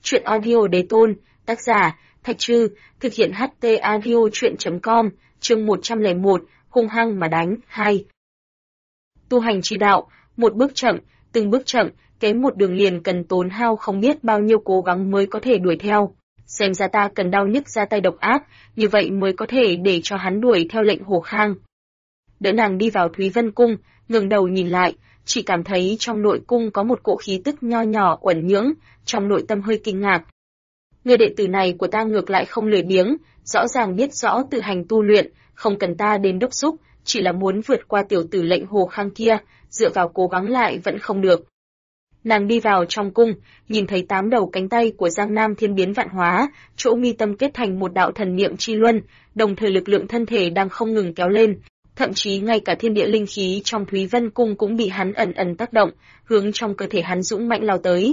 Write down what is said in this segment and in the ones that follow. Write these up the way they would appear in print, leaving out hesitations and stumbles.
Truyện audio đế tôn, tác giả, Thạch Trư, thực hiện HT audio truyện.com, chương 101, hung hăng mà đánh, 2. Tu hành chi đạo, một bước chậm, từng bước chậm, kém một đường liền cần tốn hao không biết bao nhiêu cố gắng mới có thể đuổi theo. Xem ra ta cần đau nhức ra tay độc ác, như vậy mới có thể để cho hắn đuổi theo lệnh Hồ Khang. Đỡ nàng đi vào Thúy Vân Cung, ngẩng đầu nhìn lại, chỉ cảm thấy trong nội cung có một cỗ khí tức nho nhỏ uẩn nhưỡng, trong nội tâm hơi kinh ngạc. Người đệ tử này của ta ngược lại không lười biếng, rõ ràng biết rõ tự hành tu luyện, không cần ta đến đốc thúc, chỉ là muốn vượt qua tiểu tử lệnh Hồ Khang kia, dựa vào cố gắng lại vẫn không được. Nàng đi vào trong cung, nhìn thấy 8 đầu cánh tay của Giang Nam thiên biến vạn hóa, chỗ mi tâm kết thành một đạo thần niệm chi luân, đồng thời lực lượng thân thể đang không ngừng kéo lên, thậm chí ngay cả thiên địa linh khí trong Thúy Vân Cung cũng bị hắn ẩn ẩn tác động, hướng trong cơ thể hắn dũng mãnh lao tới.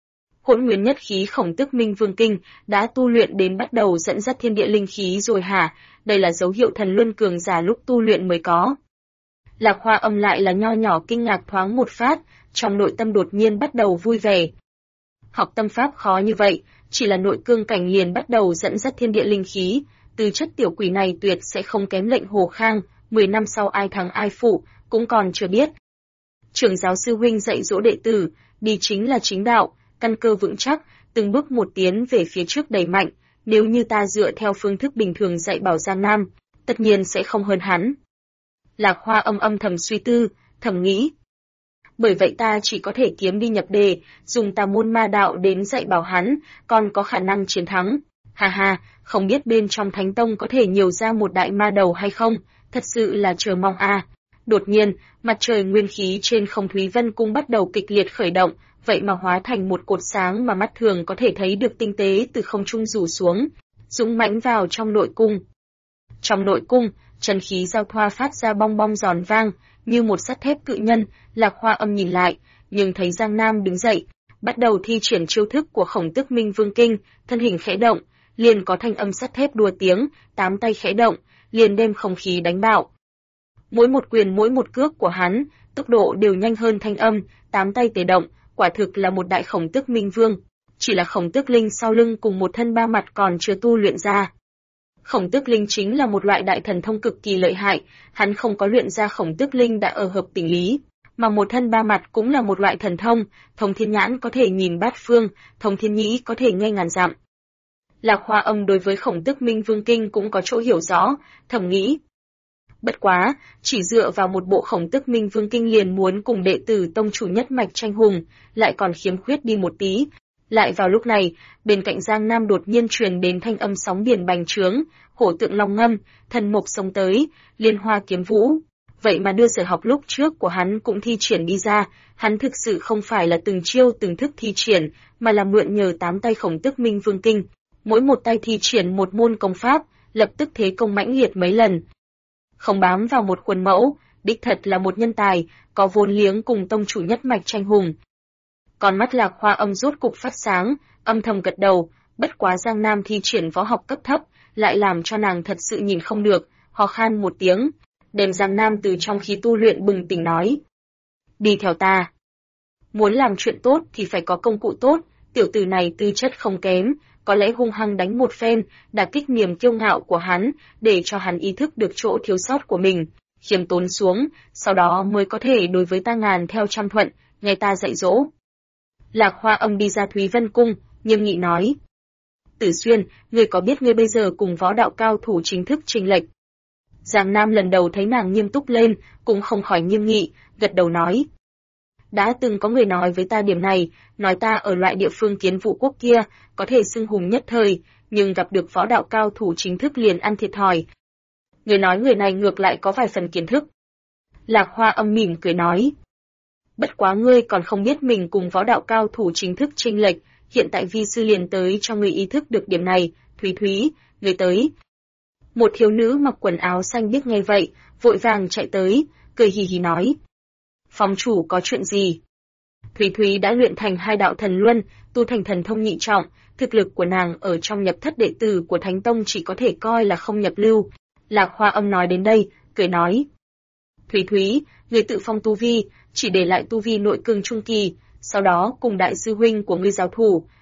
Hỗn nguyên nhất khí Khổng Tước Minh Vương Kinh đã tu luyện đến bắt đầu dẫn dắt thiên địa linh khí rồi hả? Đây là dấu hiệu thần luân cường giả lúc tu luyện mới có. Lạc Hoa Âm lại là nho nhỏ kinh ngạc thoáng một phát, trong nội tâm đột nhiên bắt đầu vui vẻ. Học tâm pháp khó như vậy, chỉ là nội cương cảnh liền bắt đầu dẫn dắt thiên địa linh khí, tư chất tiểu quỷ này tuyệt sẽ không kém lệnh Hồ Khang, 10 năm sau ai thắng ai phụ, cũng còn chưa biết. Trưởng giáo sư huynh dạy dỗ đệ tử, đi chính là chính đạo, căn cơ vững chắc, từng bước một tiến về phía trước đẩy mạnh, nếu như ta dựa theo phương thức bình thường dạy bảo Giang Nam, tất nhiên sẽ không hơn hắn. Lạc Hoa Âm âm thầm suy tư, thầm nghĩ. Bởi vậy ta chỉ có thể kiếm đi nhập đề, dùng tà môn ma đạo đến dạy bảo hắn, còn có khả năng chiến thắng. Ha ha, không biết bên trong Thánh Tông có thể nhiều ra một đại ma đầu hay không, thật sự là chờ mong a. Đột nhiên, mặt trời nguyên khí trên không Thúy Vân Cung bắt đầu kịch liệt khởi động, vậy mà hóa thành một cột sáng mà mắt thường có thể thấy được tinh tế từ không trung rủ xuống, dũng mãnh vào trong nội cung. Trong nội cung, chân khí giao thoa phát ra bong bong giòn vang, như một sắt thép cự nhân. Lạc Hoa Âm nhìn lại, nhưng thấy Giang Nam đứng dậy, bắt đầu thi triển chiêu thức của Khổng Tước Minh Vương Kinh, thân hình khẽ động, liền có thanh âm sắt thép đua tiếng, 8 tay khẽ động, liền đem không khí đánh bạo. Mỗi một quyền mỗi một cước của hắn, tốc độ đều nhanh hơn thanh âm, 8 tay tề động, quả thực là một đại Khổng Tước Minh Vương, chỉ là Khổng Tước Linh sau lưng cùng một thân ba mặt còn chưa tu luyện ra. Khổng Tước Linh chính là một loại đại thần thông cực kỳ lợi hại, hắn không có luyện ra Khổng Tước Linh đã ở hợp tình lý, mà một thân ba mặt cũng là một loại thần thông, thông thiên nhãn có thể nhìn bát phương, thông thiên nhĩ có thể nghe ngàn dặm. Lạc Hoa Âm đối với Khổng Tước Minh Vương Kinh cũng có chỗ hiểu rõ, thầm nghĩ. Bất quá, chỉ dựa vào một bộ Khổng Tước Minh Vương Kinh liền muốn cùng đệ tử tông chủ nhất mạch tranh hùng, lại còn khiếm khuyết đi một tí. Lại vào lúc này, bên cạnh Giang Nam đột nhiên truyền đến thanh âm sóng biển bành trướng, hổ tượng long ngâm, thần mộc sông tới, liên hoa kiếm vũ. Vậy mà đưa sở học lúc trước của hắn cũng thi triển đi ra, hắn thực sự không phải là từng chiêu từng thức thi triển, mà là mượn nhờ 8 tay Khổng Tước Minh Vương Kinh. Mỗi một tay thi triển một môn công pháp, lập tức thế công mãnh liệt mấy lần. Không bám vào một khuôn mẫu, đích thật là một nhân tài, có vốn liếng cùng tông chủ nhất mạch tranh hùng. Con mắt Lạc Hoa Âm rốt cục phát sáng, âm thầm gật đầu, bất quá Giang Nam thi triển võ học cấp thấp, lại làm cho nàng thật sự nhìn không được, ho khan một tiếng, đem Giang Nam từ trong khí tu luyện bừng tỉnh nói. Đi theo ta. Muốn làm chuyện tốt thì phải có công cụ tốt, tiểu tử này tư chất không kém, có lẽ hung hăng đánh một phen, đả kích niềm kiêu ngạo của hắn, để cho hắn ý thức được chỗ thiếu sót của mình, khiêm tốn xuống, sau đó mới có thể đối với ta ngàn theo trăm thuận, nghe ta dạy dỗ. Lạc Hoa Âm đi ra Thúy Vân Cung, nghiêm nghị nói. Tử Xuyên, ngươi có biết ngươi bây giờ cùng võ đạo cao thủ chính thức chênh lệch? Giang Nam lần đầu thấy nàng nghiêm túc lên, cũng không khỏi nghiêm nghị, gật đầu nói. Đã từng có người nói với ta điểm này, nói ta ở loại địa phương Kiến Vũ Quốc kia, có thể xưng hùng nhất thời, nhưng gặp được võ đạo cao thủ chính thức liền ăn thiệt thòi. Người nói người này ngược lại có vài phần kiến thức. Lạc Hoa Âm mỉm cười nói. Bất quá ngươi còn không biết mình cùng võ đạo cao thủ chính thức chênh lệch, hiện tại vi sư liền tới cho ngươi ý thức được điểm này, Thúy Thúy, ngươi tới. Một thiếu nữ mặc quần áo xanh biếc nghe vậy, vội vàng chạy tới, cười hì hì nói. Phóng chủ có chuyện gì? Thúy Thúy đã luyện thành 2 đạo thần luân, tu thành thần thông nhị trọng, thực lực của nàng ở trong nhập thất đệ tử của Thánh Tông chỉ có thể coi là không nhập lưu. Lạc Hoa Âm nói đến đây, cười nói. Thúy Thúy, người tự phong tu vi, chỉ để lại tu vi nội cương trung kỳ, sau đó cùng đại sư huynh của ngươi giao thủ,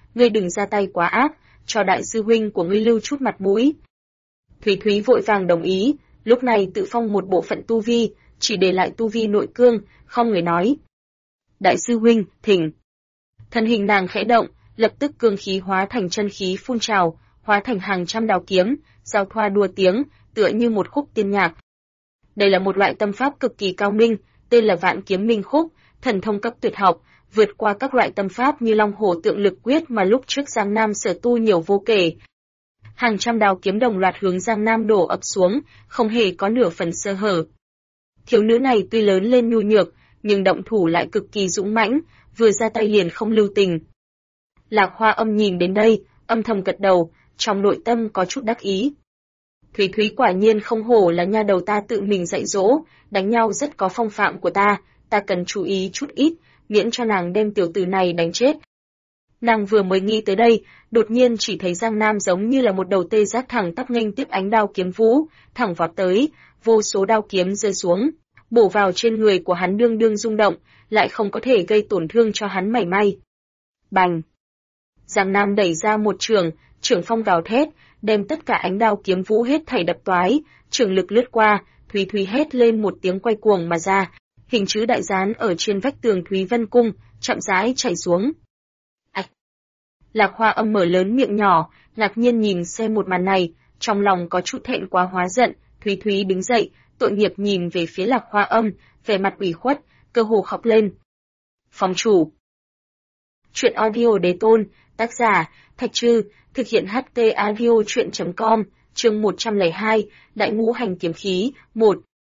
ngươi đừng ra tay quá ác, cho đại sư huynh của ngươi lưu chút mặt mũi. Thúy Thúy vội vàng đồng ý, lúc này tự phong một bộ phận tu vi, chỉ để lại tu vi nội cương, không người nói. Đại sư huynh, thỉnh. Thân hình nàng khẽ động, lập tức cương khí hóa thành chân khí phun trào, hóa thành hàng trăm đao kiếm, giao thoa đua tiếng, tựa như một khúc tiên nhạc. Đây là một loại tâm pháp cực kỳ cao minh, tên là Vạn Kiếm Minh Khúc, thần thông cấp tuyệt học, vượt qua các loại tâm pháp như Long Hổ Tượng Lực Quyết mà lúc trước Giang Nam sở tu nhiều vô kể. Hàng trăm đao kiếm đồng loạt hướng Giang Nam đổ ập xuống, không hề có nửa phần sơ hở. Thiếu nữ này tuy lớn lên nhu nhược, nhưng động thủ lại cực kỳ dũng mãnh, vừa ra tay liền không lưu tình. Lạc Hoa Âm nhìn đến đây, âm thầm gật đầu, trong nội tâm có chút đắc ý. Thúy Thúy quả nhiên không hổ là nha đầu ta tự mình dạy dỗ, đánh nhau rất có phong phạm của ta cần chú ý chút ít, miễn cho nàng đem tiểu tử này đánh chết. Nàng vừa mới nghĩ tới đây, đột nhiên chỉ thấy Giang Nam giống như là một đầu tê giác thẳng tắp nghênh tiếp ánh đao kiếm vũ, thẳng vọt tới, vô số đao kiếm rơi xuống, bổ vào trên người của hắn đương đương rung động, lại không có thể gây tổn thương cho hắn mảy may. Bành! Giang Nam đẩy ra một trường, trường phong gào thét, đem tất cả ánh đao kiếm vũ hết thảy đập toái, trường lực lướt qua, Thúy Thúy hét lên một tiếng quay cuồng mà ra, hình chữ đại dán ở trên vách tường Thúy Vân Cung, chậm rãi chảy xuống. Ảch! Lạc Hoa Âm mở lớn miệng nhỏ, ngạc nhiên nhìn xem một màn này, trong lòng có chút thẹn quá hóa giận, Thúy Thúy đứng dậy, tội nghiệp nhìn về phía Lạc Hoa Âm, vẻ mặt ủy khuất, cơ hồ khóc lên. Phòng chủ. Chuyện audio đế tôn, tác giả, Thạch Trư, thực hiện HT audio chuyện.com, chương 102, Đại Ngũ Hành Kiếm Khí, 1.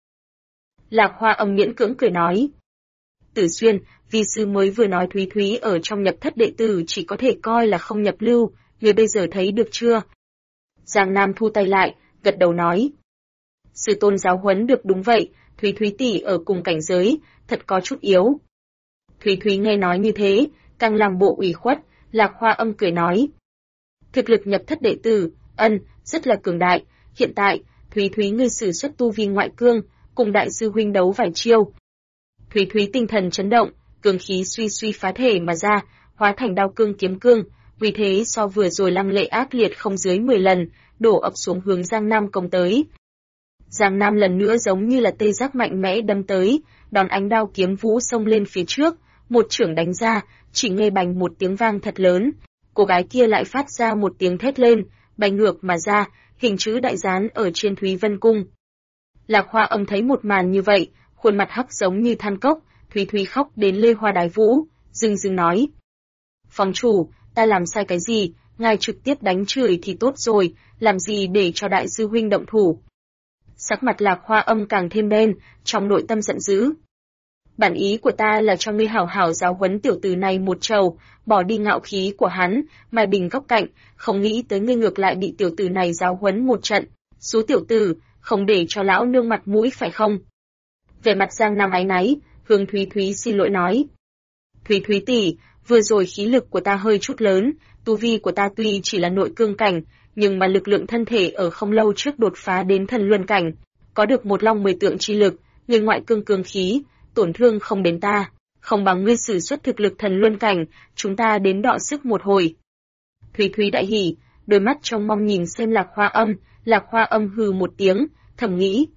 Lạc Hoa Âm miễn cưỡng cười nói. Tử Xuyên, vi sư mới vừa nói Thúy Thúy ở trong nhập thất đệ tử chỉ có thể coi là không nhập lưu, người bây giờ thấy được chưa? Giang Nam thu tay lại, gật đầu nói. Sư tôn giáo huấn được đúng vậy, Thúy Thúy tỷ ở cùng cảnh giới, thật có chút yếu. Thúy Thúy nghe nói như thế, càng làm bộ ủy khuất, Lạc Hoa Âm cười nói. Thực lực nhập thất đệ tử, rất là cường đại, hiện tại, Thúy Thúy ngươi sử xuất tu vi ngoại cương, cùng đại sư huynh đấu vài chiêu. Thúy Thúy tinh thần chấn động, cường khí suy suy phá thể mà ra, hóa thành đao cương kiếm cương, vì thế so vừa rồi lăng lệ ác liệt không dưới 10 lần, đổ ập xuống hướng Giang Nam công tới. Giang Nam lần nữa giống như là tê giác mạnh mẽ đâm tới, đòn ánh đao kiếm vũ xông lên phía trước, một chưởng đánh ra, chỉ nghe bành một tiếng vang thật lớn, cô gái kia lại phát ra một tiếng thét lên, bay ngược mà ra, hình chữ đại dán ở trên Thúy Vân Cung. Lạc Hoa Âm thấy một màn như vậy, khuôn mặt hắc giống như than cốc, Thúy Thúy khóc đến lê hoa đái vũ, dưng dưng nói. Phòng chủ, ta làm sai cái gì, ngài trực tiếp đánh chửi thì tốt rồi, làm gì để cho đại sư huynh động thủ. Sắc mặt Lạc Hoa Âm càng thêm đen, trong nội tâm giận dữ. Bản ý của ta là cho ngươi hảo hảo giáo huấn tiểu tử này một trầu, bỏ đi ngạo khí của hắn, mai bình góc cạnh, không nghĩ tới ngươi ngược lại bị tiểu tử này giáo huấn một trận. Số tiểu tử, không để cho lão nương mặt mũi phải không? Về mặt Giang Nam áy náy, hướng Thúy Thúy xin lỗi nói. Thúy Thúy tỷ, vừa rồi khí lực của ta hơi chút lớn, tu vi của ta tuy chỉ là nội cương cảnh, nhưng mà lực lượng thân thể ở không lâu trước đột phá đến thần luân cảnh, có được một long 10 tượng chi lực, người ngoại cương cương khí, tổn thương không đến ta, không bằng ngươi sử xuất thực lực thần luân cảnh, chúng ta đến đọ sức một hồi. Thúy Thúy đại hỉ, đôi mắt trông mong nhìn xem Lạc Hoa Âm hừ một tiếng, thầm nghĩ.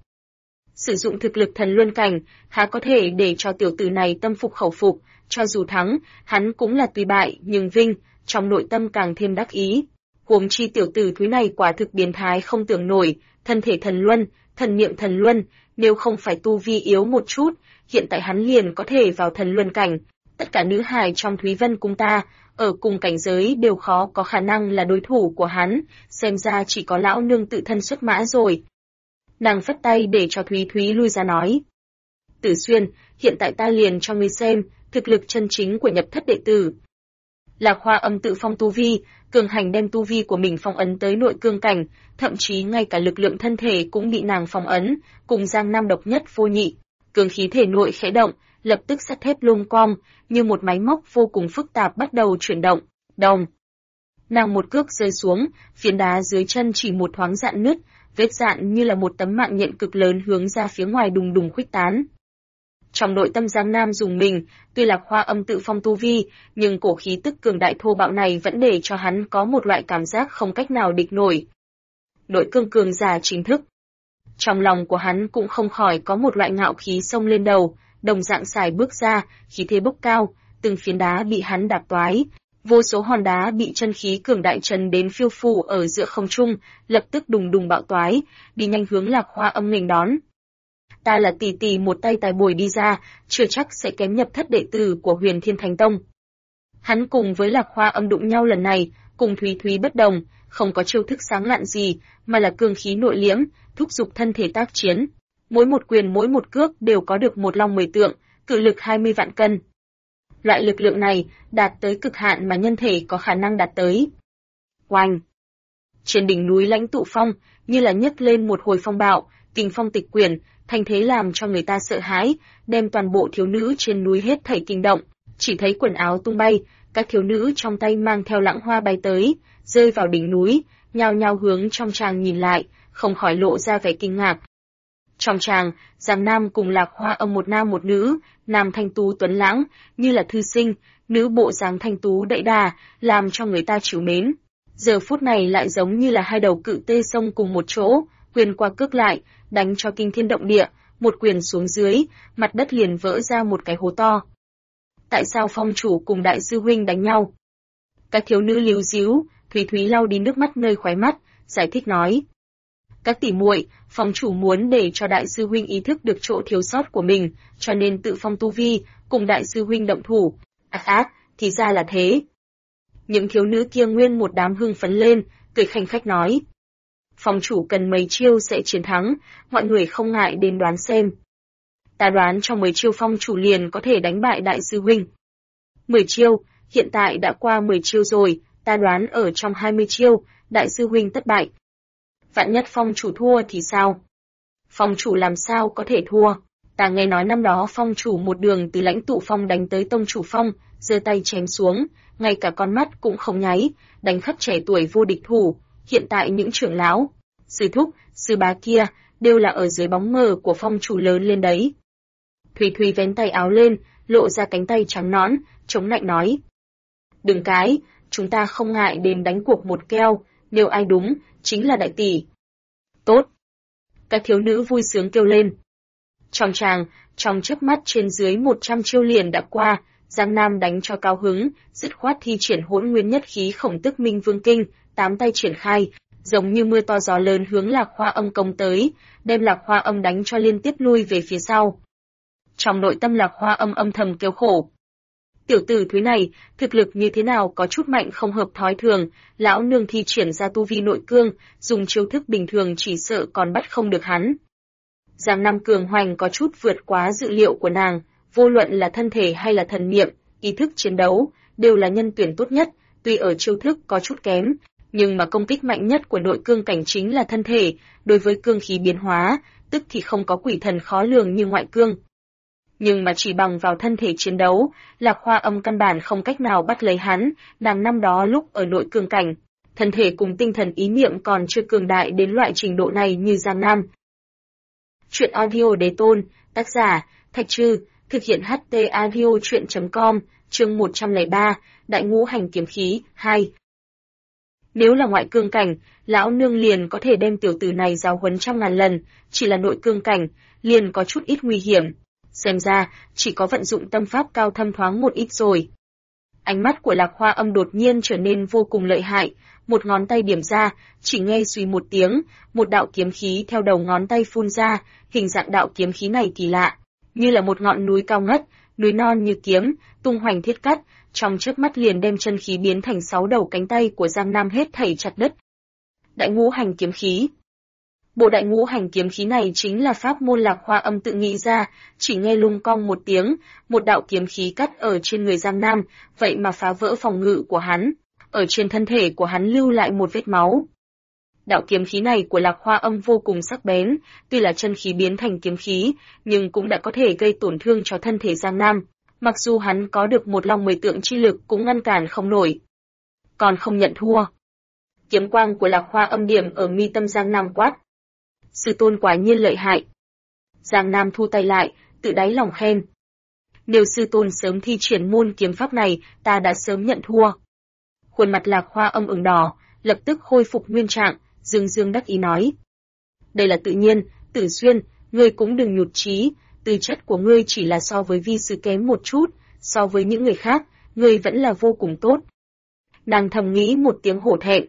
Sử dụng thực lực thần luân cảnh, há có thể để cho tiểu tử này tâm phục khẩu phục, cho dù thắng, hắn cũng là tùy bại nhưng vinh, trong nội tâm càng thêm đắc ý. Huống chi tiểu tử Thúy này quả thực biến thái không tưởng nổi, thân thể thần luân, thần niệm thần luân, nếu không phải tu vi yếu một chút, hiện tại hắn liền có thể vào thần luân cảnh. Tất cả nữ hài trong Thúy Vân Cung ta, ở cùng cảnh giới đều khó có khả năng là đối thủ của hắn, xem ra chỉ có lão nương tự thân xuất mã rồi. Nàng phất tay để cho Thúy Thúy lui ra nói. Tử Xuyên, hiện tại ta liền cho ngươi xem, thực lực chân chính của nhập thất đệ tử. Lạc Hoa Âm tự phong tu vi, cường hành đem tu vi của mình phong ấn tới nội cương cảnh, thậm chí ngay cả lực lượng thân thể cũng bị nàng phong ấn, cùng Giang Nam độc nhất vô nhị. Cường khí thể nội khẽ động, lập tức sắt thép lung cong, như một máy móc vô cùng phức tạp bắt đầu chuyển động. Đồng. Nàng một cước rơi xuống, phiến đá dưới chân chỉ một thoáng dạn nứt, vết dạn như là một tấm mạng nhện cực lớn hướng ra phía ngoài đùng đùng khuếch tán. Trong nội tâm Giang Nam rùng mình, tuy Lạc Hoa Âm tự phong tu vi, nhưng cổ khí tức cường đại thô bạo này vẫn để cho hắn có một loại cảm giác không cách nào địch nổi. Nội cương cường giả chính thức. Trong lòng của hắn cũng không khỏi có một loại ngạo khí xông lên đầu, đồng dạng xài bước ra, khí thế bốc cao, từng phiến đá bị hắn đạp toái, vô số hòn đá bị chân khí cường đại trần đến phiêu phù ở giữa không trung, lập tức đùng đùng bạo toái, đi nhanh hướng Lạc Hoa Âm nghênh đón. Ta là tỷ tỷ một tay tài bồi đi ra, chưa chắc sẽ kém nhập thất đệ tử của Huyền Thiên Thánh Tông. Hắn cùng với Lạc Hoa Âm đụng nhau lần này, cùng Thúy Thúy bất đồng, không có chiêu thức sáng lạn gì, mà là cương khí nội liễm, thúc giục thân thể tác chiến. Mỗi một quyền mỗi một cước đều có được một long 10 tượng, cự lực 20 vạn cân. Loại lực lượng này đạt tới cực hạn mà nhân thể có khả năng đạt tới. Oanh! Trên đỉnh núi Lãnh Tụ Phong, như là nhấc lên một hồi phong bạo, kình phong tịch quyển, thành thế làm cho người ta sợ hãi, đem toàn bộ thiếu nữ trên núi hết thảy kinh động, chỉ thấy quần áo tung bay, các thiếu nữ trong tay mang theo lãng hoa bay tới, rơi vào đỉnh núi, nhao nhao hướng trong tràng nhìn lại, không khỏi lộ ra vẻ kinh ngạc. Trong tràng, Giang Nam cùng Lạc Hoa Âm một nam một nữ, nam thanh tú tuấn lãng, như là thư sinh, nữ bộ dáng thanh tú đẫy đà, làm cho người ta trìu mến. Giờ phút này lại giống như là hai đầu cự tê xông cùng một chỗ, quyền qua cước lại, đánh cho kinh thiên động địa, một quyền xuống dưới, mặt đất liền vỡ ra một cái hố to. Tại sao phong chủ cùng đại sư huynh đánh nhau? Các thiếu nữ líu díu, Thúy Thúy lau đi nước mắt nơi khóe mắt, giải thích nói. Các tỷ muội, phong chủ muốn để cho đại sư huynh ý thức được chỗ thiếu sót của mình, cho nên tự phong tu vi, cùng đại sư huynh động thủ. Thì ra là thế. Những thiếu nữ kia nguyên một đám hưng phấn lên, cười khanh khách nói. Phong chủ cần mấy chiêu sẽ chiến thắng, mọi người không ngại đến đoán xem. Ta đoán trong 10 chiêu phong chủ liền có thể đánh bại đại sư huynh. 10 chiêu, hiện tại đã qua 10 chiêu rồi, ta đoán ở trong 20 chiêu, đại sư huynh thất bại. Vạn nhất phong chủ thua thì sao? Phong chủ làm sao có thể thua? Ta nghe nói năm đó phong chủ một đường từ Lãnh Tụ Phong đánh tới tông chủ phong, giơ tay chém xuống, ngay cả con mắt cũng không nháy, đánh khắp trẻ tuổi vô địch thủ. Hiện tại những trưởng lão, sư thúc, sư bá kia, đều là ở dưới bóng mờ của phong chủ lớn lên đấy. Thùy Thùy vén tay áo lên, lộ ra cánh tay trắng nõn, chống lạnh nói. Đừng cái, chúng ta không ngại đến đánh cuộc một keo, nếu ai đúng, chính là đại tỷ. Tốt. Các thiếu nữ vui sướng kêu lên. Trong tràng, trong chớp mắt trên dưới 100 chiêu liền đã qua, Giang Nam đánh cho cao hứng, dứt khoát thi triển Hỗn Nguyên Nhất Khí Khổng Tức Minh Vương Kinh, 8 tay triển khai, giống như mưa to gió lớn hướng Lạc Hoa Âm công tới, đem Lạc Hoa Âm đánh cho liên tiếp lui về phía sau. Trong nội tâm Lạc Hoa Âm âm thầm kêu khổ. Tiểu tử thúi này, thực lực như thế nào có chút mạnh không hợp thói thường, lão nương thi triển ra tu vi nội cương, dùng chiêu thức bình thường chỉ sợ còn bắt không được hắn. Giang Nam cường hoành có chút vượt quá dự liệu của nàng, vô luận là thân thể hay là thần niệm, ý thức chiến đấu, đều là nhân tuyển tốt nhất, tuy ở chiêu thức có chút kém, nhưng mà công kích mạnh nhất của nội cương cảnh chính là thân thể, đối với cương khí biến hóa, tức thì không có quỷ thần khó lường như ngoại cương. Nhưng mà chỉ bằng vào thân thể chiến đấu, Lạc Hoa Âm căn bản không cách nào bắt lấy hắn, nàng năm đó lúc ở nội cương cảnh, thân thể cùng tinh thần ý niệm còn chưa cường đại đến loại trình độ này như Giang Nam. Chuyện audio đế tôn, tác giả, Thạch Trư, thực hiện HT audio chuyện.com, chương 103, Đại Ngũ Hành Kiếm Khí, 2. Nếu là ngoại cương cảnh, lão nương liền có thể đem tiểu tử này giáo huấn 100.000 lần, chỉ là nội cương cảnh, liền có chút ít nguy hiểm. Xem ra, chỉ có vận dụng tâm pháp cao thâm thoáng một ít rồi. Ánh mắt của Lạc Hoa Âm đột nhiên trở nên vô cùng lợi hại, một ngón tay điểm ra, chỉ nghe suy một tiếng, một đạo kiếm khí theo đầu ngón tay phun ra, hình dạng đạo kiếm khí này kỳ lạ, như là một ngọn núi cao ngất, núi non như kiếm, tung hoành thiết cắt, trong chớp mắt liền đem chân khí biến thành 6 đầu cánh tay của Giang Nam hết thảy chặt đứt. Đại Ngũ Hành Kiếm Khí. Bộ Đại Ngũ Hành Kiếm Khí này chính là pháp môn Lạc Hoa Âm tự nghĩ ra, chỉ nghe lung cong một tiếng, một đạo kiếm khí cắt ở trên người Giang Nam, vậy mà phá vỡ phòng ngự của hắn, ở trên thân thể của hắn lưu lại một vết máu. Đạo kiếm khí này của Lạc Hoa Âm vô cùng sắc bén, tuy là chân khí biến thành kiếm khí, nhưng cũng đã có thể gây tổn thương cho thân thể Giang Nam, mặc dù hắn có được một long 10 tượng chi lực cũng ngăn cản không nổi. Còn không nhận thua. Kiếm quang của Lạc Hoa Âm điểm ở mi tâm Giang Nam quát. Sư tôn quả nhiên lợi hại. Giang Nam thu tay lại, tự đáy lòng khen. Nếu sư tôn sớm thi triển môn kiếm pháp này, ta đã sớm nhận thua. Khuôn mặt Lạc Hoa Âm ửng đỏ, lập tức khôi phục nguyên trạng, dương dương đắc ý nói. Đây là tự nhiên, Tử Xuyên, ngươi cũng đừng nhụt chí, tư chất của ngươi chỉ là so với vi sư kém một chút, so với những người khác, ngươi vẫn là vô cùng tốt. Nàng thầm nghĩ một tiếng hổ thẹn.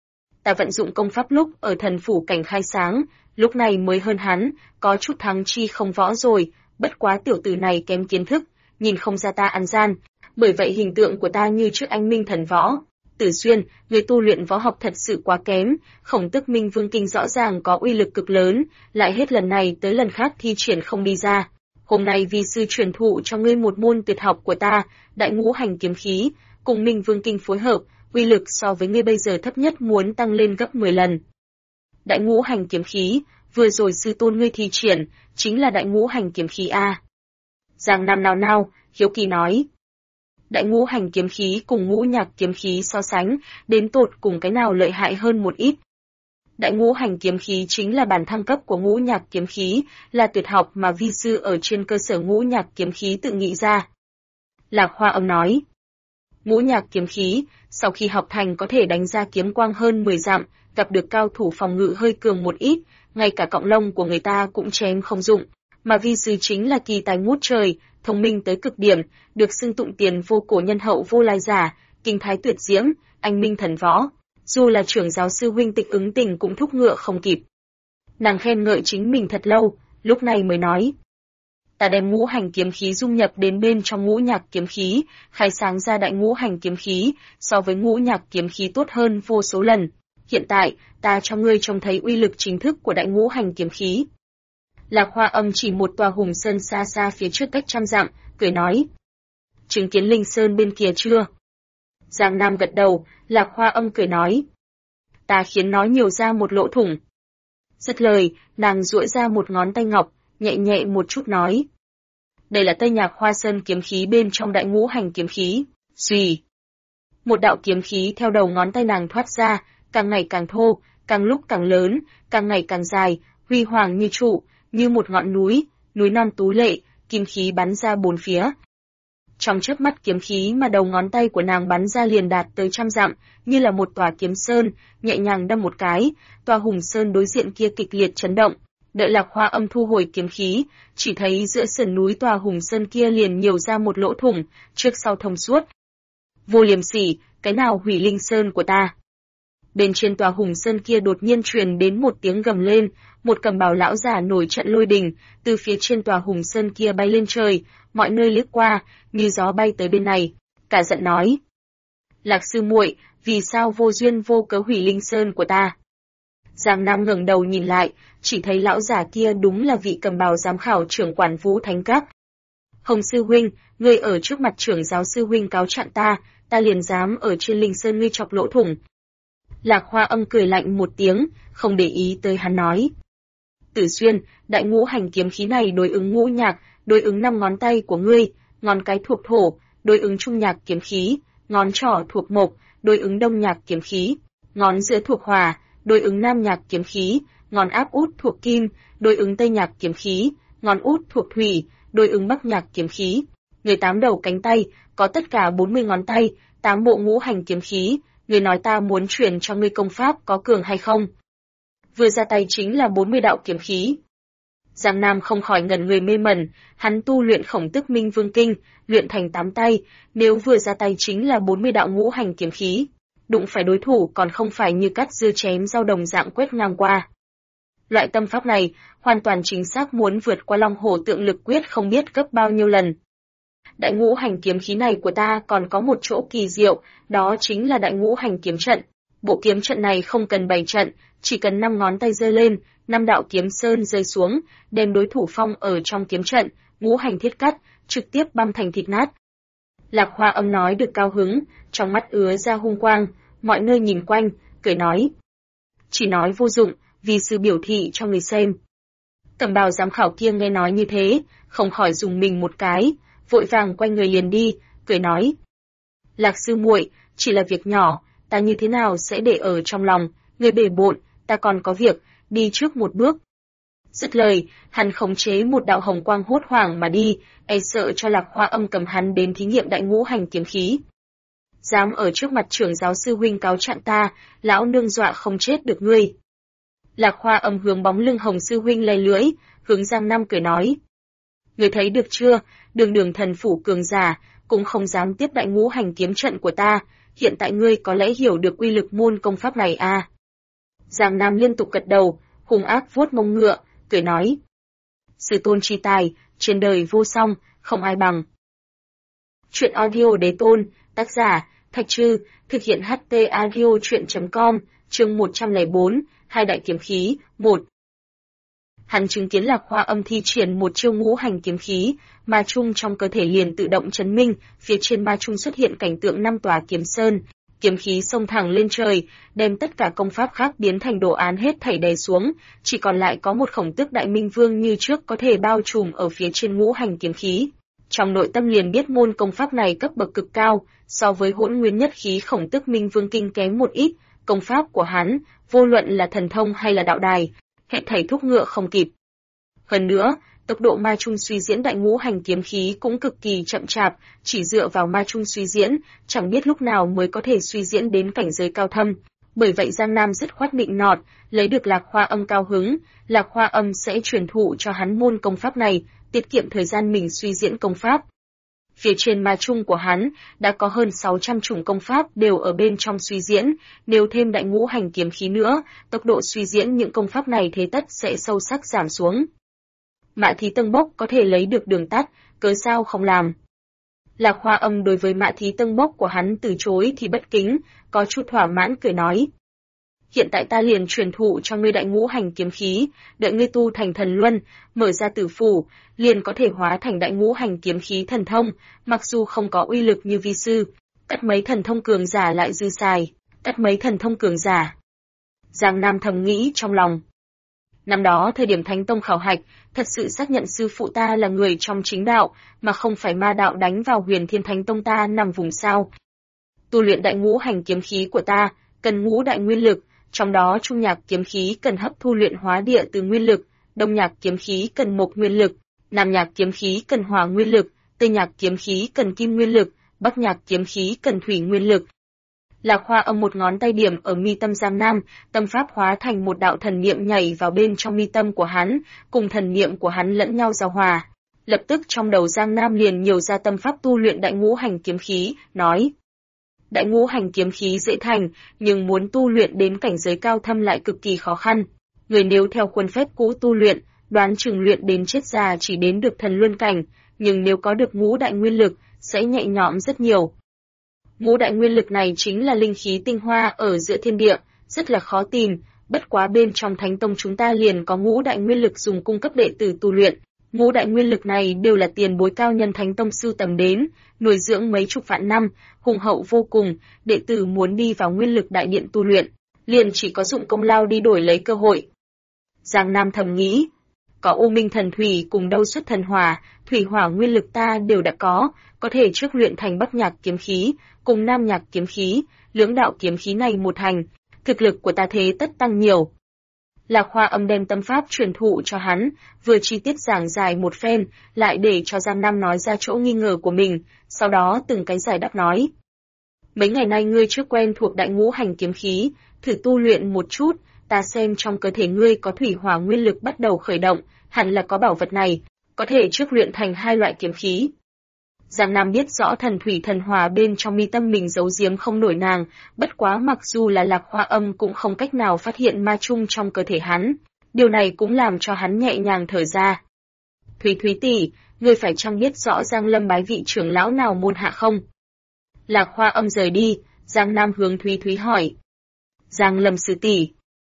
Ta vận dụng công pháp lúc ở thần phủ cảnh khai sáng, lúc này mới hơn hắn, có chút thắng chi không võ rồi, bất quá tiểu tử này kém kiến thức, nhìn không ra ta ăn gian, bởi vậy hình tượng của ta như trước anh minh thần võ. Tử Xuyên, người tu luyện võ học thật sự quá kém, Khổng Tức Minh Vương Kinh rõ ràng có uy lực cực lớn, lại hết lần này tới lần khác thi triển không đi ra. Hôm nay vi sư truyền thụ cho ngươi một môn tuyệt học của ta, Đại Ngũ Hành Kiếm Khí, cùng Minh Vương Kinh phối hợp, uy lực so với ngươi bây giờ thấp nhất muốn tăng lên gấp 10 lần. Đại Ngũ Hành Kiếm Khí, vừa rồi sư tôn ngươi thi triển, chính là Đại Ngũ Hành Kiếm Khí a. Giang Nam nào, hiếu kỳ nói. Đại Ngũ Hành Kiếm Khí cùng Ngũ Nhạc Kiếm Khí so sánh, đến tột cùng cái nào lợi hại hơn một ít. Đại Ngũ Hành Kiếm Khí chính là bản thăng cấp của Ngũ Nhạc Kiếm Khí, là tuyệt học mà vi sư ở trên cơ sở Ngũ Nhạc Kiếm Khí tự nghĩ ra. Lạc Hoa Âm nói. Ngũ Nhạc Kiếm Khí, sau khi học thành có thể đánh ra kiếm quang hơn 10 dặm, gặp được cao thủ phòng ngự hơi cường một ít, ngay cả cọng lông của người ta cũng chém không dụng, mà vi sư chính là kỳ tài ngút trời, thông minh tới cực điểm, được xưng tụng tiền vô cổ nhân hậu vô lai giả, kinh thái tuyệt diễm, anh minh thần võ. Dù là trưởng giáo sư huynh Tịch Ứng Tình cũng thúc ngựa không kịp. Nàng khen ngợi chính mình thật lâu, lúc này mới nói. Ta đem Ngũ Hành Kiếm Khí dung nhập đến bên trong Ngũ Nhạc Kiếm Khí, khai sáng ra Đại Ngũ Hành Kiếm Khí, so với Ngũ Nhạc Kiếm Khí tốt hơn vô số lần. Hiện tại, ta cho ngươi trông thấy uy lực chính thức của Đại Ngũ Hành Kiếm Khí. Lạc Hoa Âm chỉ một tòa hùng sơn xa xa phía trước cách trăm dặm, cười nói. Chứng kiến Linh Sơn bên kia chưa? Giang Nam gật đầu, Lạc Hoa Âm cười nói. Ta khiến nó nhiều ra một lỗ thủng. Dứt lời, nàng duỗi ra một ngón tay ngọc, nhẹ nhẹ một chút nói. Đây là Tây Nhạc Hoa Sơn kiếm khí bên trong Đại Ngũ Hành Kiếm Khí. Xùy. Một đạo kiếm khí theo đầu ngón tay nàng thoát ra, càng ngày càng thô, càng lúc càng lớn, càng ngày càng dài, huy hoàng như trụ, như một ngọn núi, núi non tú lệ, kim khí bắn ra bốn phía. Trong chớp mắt kiếm khí mà đầu ngón tay của nàng bắn ra liền đạt tới trăm dặm, như là một tòa kiếm sơn, nhẹ nhàng đâm một cái, tòa hùng sơn đối diện kia kịch liệt chấn động. Đợi Lạc Hoa Âm thu hồi kiếm khí, chỉ thấy giữa sườn núi tòa hùng sơn kia liền nhiều ra một lỗ thủng, trước sau thông suốt. Vô Liêm Sỉ, cái nào hủy Linh Sơn của ta? Bên trên tòa hùng sơn kia đột nhiên truyền đến một tiếng gầm lên, một cầm bào lão giả nổi trận lôi đình, từ phía trên tòa hùng sơn kia bay lên trời, mọi nơi liếc qua, như gió bay tới bên này, cả giận nói: Lạc sư muội, vì sao vô duyên vô cớ hủy Linh Sơn của ta? Giang Nam ngẩng đầu nhìn lại, chỉ thấy lão giả kia đúng là vị cầm bào giám khảo trưởng quản Vũ Thánh Các. Hồng sư huynh, ngươi ở trước mặt trưởng giáo sư huynh cáo trạng ta, ta liền dám ở trên Linh Sơn ngươi chọc lỗ thủng. Lạc Hoa Âm cười lạnh một tiếng, không để ý tới hắn nói: Tử Xuyên, Đại Ngũ Hành Kiếm Khí này đối ứng ngũ nhạc, đối ứng 5 ngón tay của ngươi, ngón cái thuộc thổ, đối ứng trung nhạc kiếm khí, ngón trỏ thuộc mộc, đối ứng đông nhạc kiếm khí, ngón giữa thuộc hỏa, đối ứng nam nhạc kiếm khí, ngón áp út thuộc kim, đối ứng tây nhạc kiếm khí, ngón út thuộc thủy, đối ứng bắc nhạc kiếm khí. Người 8 đầu cánh tay, có tất cả 40 ngón tay, 8 bộ ngũ hành kiếm khí, người nói ta muốn truyền cho ngươi công pháp có cường hay không? Vừa ra tay chính là 40 đạo kiếm khí. Giang Nam không khỏi ngẩn người mê mẩn, hắn tu luyện Khổng Tức Minh Vương Kinh, luyện thành 8 tay, nếu vừa ra tay chính là 40 đạo ngũ hành kiếm khí. Đụng phải đối thủ còn không phải như cắt dưa chém dao đồng dạng quét ngang qua. Loại tâm pháp này, hoàn toàn chính xác muốn vượt qua Long Hổ Tượng Lực Quyết không biết gấp bao nhiêu lần. Đại ngũ hành kiếm khí này của ta còn có một chỗ kỳ diệu, đó chính là Đại Ngũ Hành Kiếm Trận. Bộ kiếm trận này không cần bày trận, chỉ cần 5 ngón tay giơ lên, 5 đạo kiếm sơn rơi xuống, đem đối thủ phong ở trong kiếm trận, ngũ hành thiết cắt, trực tiếp băm thành thịt nát. Lạc Hoa Âm nói được cao hứng, trong mắt ứa ra hung quang, mọi nơi nhìn quanh, cười nói: Chỉ nói vô dụng, vì sư biểu thị cho người xem. Cẩm bào giám khảo kia nghe nói như thế, không khỏi dùng mình một cái, vội vàng quay người liền đi, cười nói: Lạc sư muội, chỉ là việc nhỏ, ta như thế nào sẽ để ở trong lòng, người bể bộn, ta còn có việc, đi trước một bước. Dứt lời, hắn khống chế một đạo hồng quang hốt hoảng mà đi, e sợ cho Lạc Hoa Âm cầm hắn đến thí nghiệm đại ngũ hành kiếm khí. Dám ở trước mặt trưởng giáo sư huynh cáo trạng ta, lão nương dọa không chết được ngươi. Lạc Hoa Âm hướng bóng lưng Hồng sư huynh lay lưỡi, hướng Giang Nam cười nói. Ngươi thấy được chưa, đường đường thần phủ cường giả, cũng không dám tiếp đại ngũ hành kiếm trận của ta, hiện tại ngươi có lẽ hiểu được uy lực môn công pháp này à. Giang Nam liên tục gật đầu, hung ác vuốt mông ngựa, cười nói. Sư tôn chi tài, trên đời vô song, không ai bằng. Chuyện audio đế tôn, tác giả, Thạch Trư, thực hiện HT audio chuyện.com, chương 104, hai đại kiếm khí, 1. Hắn chứng kiến Lạc Hoa Âm thi triển một chiêu ngũ hành kiếm khí, ma chung trong cơ thể liền tự động chấn minh, phía trên ma chung xuất hiện cảnh tượng 5 tòa kiếm sơn, kiếm khí xông thẳng lên trời, đem tất cả công pháp khác biến thành đồ án hết thảy đè xuống, chỉ còn lại có một Khổng Tước Đại Minh Vương như trước có thể bao trùm ở phía trên ngũ hành kiếm khí. Trong nội tâm liền biết môn công pháp này cấp bậc cực cao, so với Hỗn Nguyên Nhất Khí Khổng Tước Minh Vương kinh kém một ít, công pháp của hắn, vô luận là thần thông hay là đạo đài, hết thảy thúc ngựa không kịp. Hơn nữa, tốc độ ma chung suy diễn đại ngũ hành kiếm khí cũng cực kỳ chậm chạp, chỉ dựa vào ma chung suy diễn, chẳng biết lúc nào mới có thể suy diễn đến cảnh giới cao thâm. Bởi vậy Giang Nam dứt khoát định nọt, lấy được Lạc Hoa Âm cao hứng, Lạc Hoa Âm sẽ truyền thụ cho hắn môn công pháp này, tiết kiệm thời gian mình suy diễn công pháp. Phía trên ma chung của hắn, đã có hơn 600 chủng công pháp đều ở bên trong suy diễn, nếu thêm đại ngũ hành kiếm khí nữa, tốc độ suy diễn những công pháp này thế tất sẽ sâu sắc giảm xuống. Mã Thí Tân Bốc có thể lấy được đường tắt, cớ sao không làm. Lạc Hoa Âm đối với Mã Thí Tân Bốc của hắn từ chối thì bất kính, có chút thỏa mãn cười nói. Hiện tại ta liền truyền thụ cho ngươi đại ngũ hành kiếm khí, đợi ngươi tu thành thần luân, mở ra tử phủ, liền có thể hóa thành đại ngũ hành kiếm khí thần thông, mặc dù không có uy lực như vi sư, cắt mấy thần thông cường giả lại dư xài, cắt mấy thần thông cường giả. Giang Nam thầm nghĩ trong lòng. Năm đó thời điểm Thánh Tông khảo hạch, thật sự xác nhận sư phụ ta là người trong chính đạo, mà không phải ma đạo đánh vào Huyền Thiên Thánh Tông ta nằm vùng sao. Tu luyện đại ngũ hành kiếm khí của ta, cần ngũ đại nguyên lực, trong đó Trung Nhạc kiếm khí cần hấp thu luyện hóa địa từ nguyên lực, Đông Nhạc kiếm khí cần mộc nguyên lực, Nam Nhạc kiếm khí cần hỏa nguyên lực, Tây Nhạc kiếm khí cần kim nguyên lực, Bắc Nhạc kiếm khí cần thủy nguyên lực. Lạc Hoa Âm một ngón tay điểm ở mi tâm Giang Nam, tâm pháp hóa thành một đạo thần niệm nhảy vào bên trong mi tâm của hắn, cùng thần niệm của hắn lẫn nhau giao hòa. Lập tức trong đầu Giang Nam liền nhiều ra tâm pháp tu luyện đại ngũ hành kiếm khí, nói: đại ngũ hành kiếm khí dễ thành, nhưng muốn tu luyện đến cảnh giới cao thâm lại cực kỳ khó khăn. Người nếu theo khuôn phép cũ tu luyện, đoán chừng luyện đến chết già chỉ đến được thần luân cảnh, nhưng nếu có được ngũ đại nguyên lực, sẽ nhẹ nhõm rất nhiều. Ngũ đại nguyên lực này chính là linh khí tinh hoa ở giữa thiên địa, rất là khó tìm, bất quá bên trong Thánh Tông chúng ta liền có ngũ đại nguyên lực dùng cung cấp đệ tử tu luyện. Ngũ đại nguyên lực này đều là tiền bối cao nhân Thánh Tông sưu tầm đến, nuôi dưỡng mấy chục vạn năm, hùng hậu vô cùng, đệ tử muốn đi vào nguyên lực đại điện tu luyện, liền chỉ có dụng công lao đi đổi lấy cơ hội. Giang Nam thầm nghĩ, có U Minh thần thủy cùng Đâu Xuất thần hỏa, thủy hỏa nguyên lực ta đều đã có thể trước luyện thành Bắc Nhạc kiếm khí, cùng Nam Nhạc kiếm khí, lưỡng đạo kiếm khí này một thành, thực lực của ta thế tất tăng nhiều. Lạc Hoa Âm đem tâm pháp truyền thụ cho hắn, vừa chi tiết giảng giải một phen, lại để cho Giang Nam nói ra chỗ nghi ngờ của mình, sau đó từng cái giải đáp nói. Mấy ngày nay ngươi chưa quen thuộc đại ngũ hành kiếm khí, thử tu luyện một chút, ta xem trong cơ thể ngươi có thủy hỏa nguyên lực bắt đầu khởi động, hẳn là có bảo vật này, có thể trước luyện thành hai loại kiếm khí. Giang Nam biết rõ thần thủy thần hỏa bên trong mi tâm mình giấu giếm không nổi nàng, bất quá mặc dù là Lạc Hoa Âm cũng không cách nào phát hiện ma chung trong cơ thể hắn, điều này cũng làm cho hắn nhẹ nhàng thở ra. Thúy tỷ, ngươi phải chăng biết rõ Giang Lâm bái vị trưởng lão nào môn hạ không? Lạc Hoa Âm rời đi, Giang Nam hướng Thúy hỏi. Giang Lâm sư tỷ.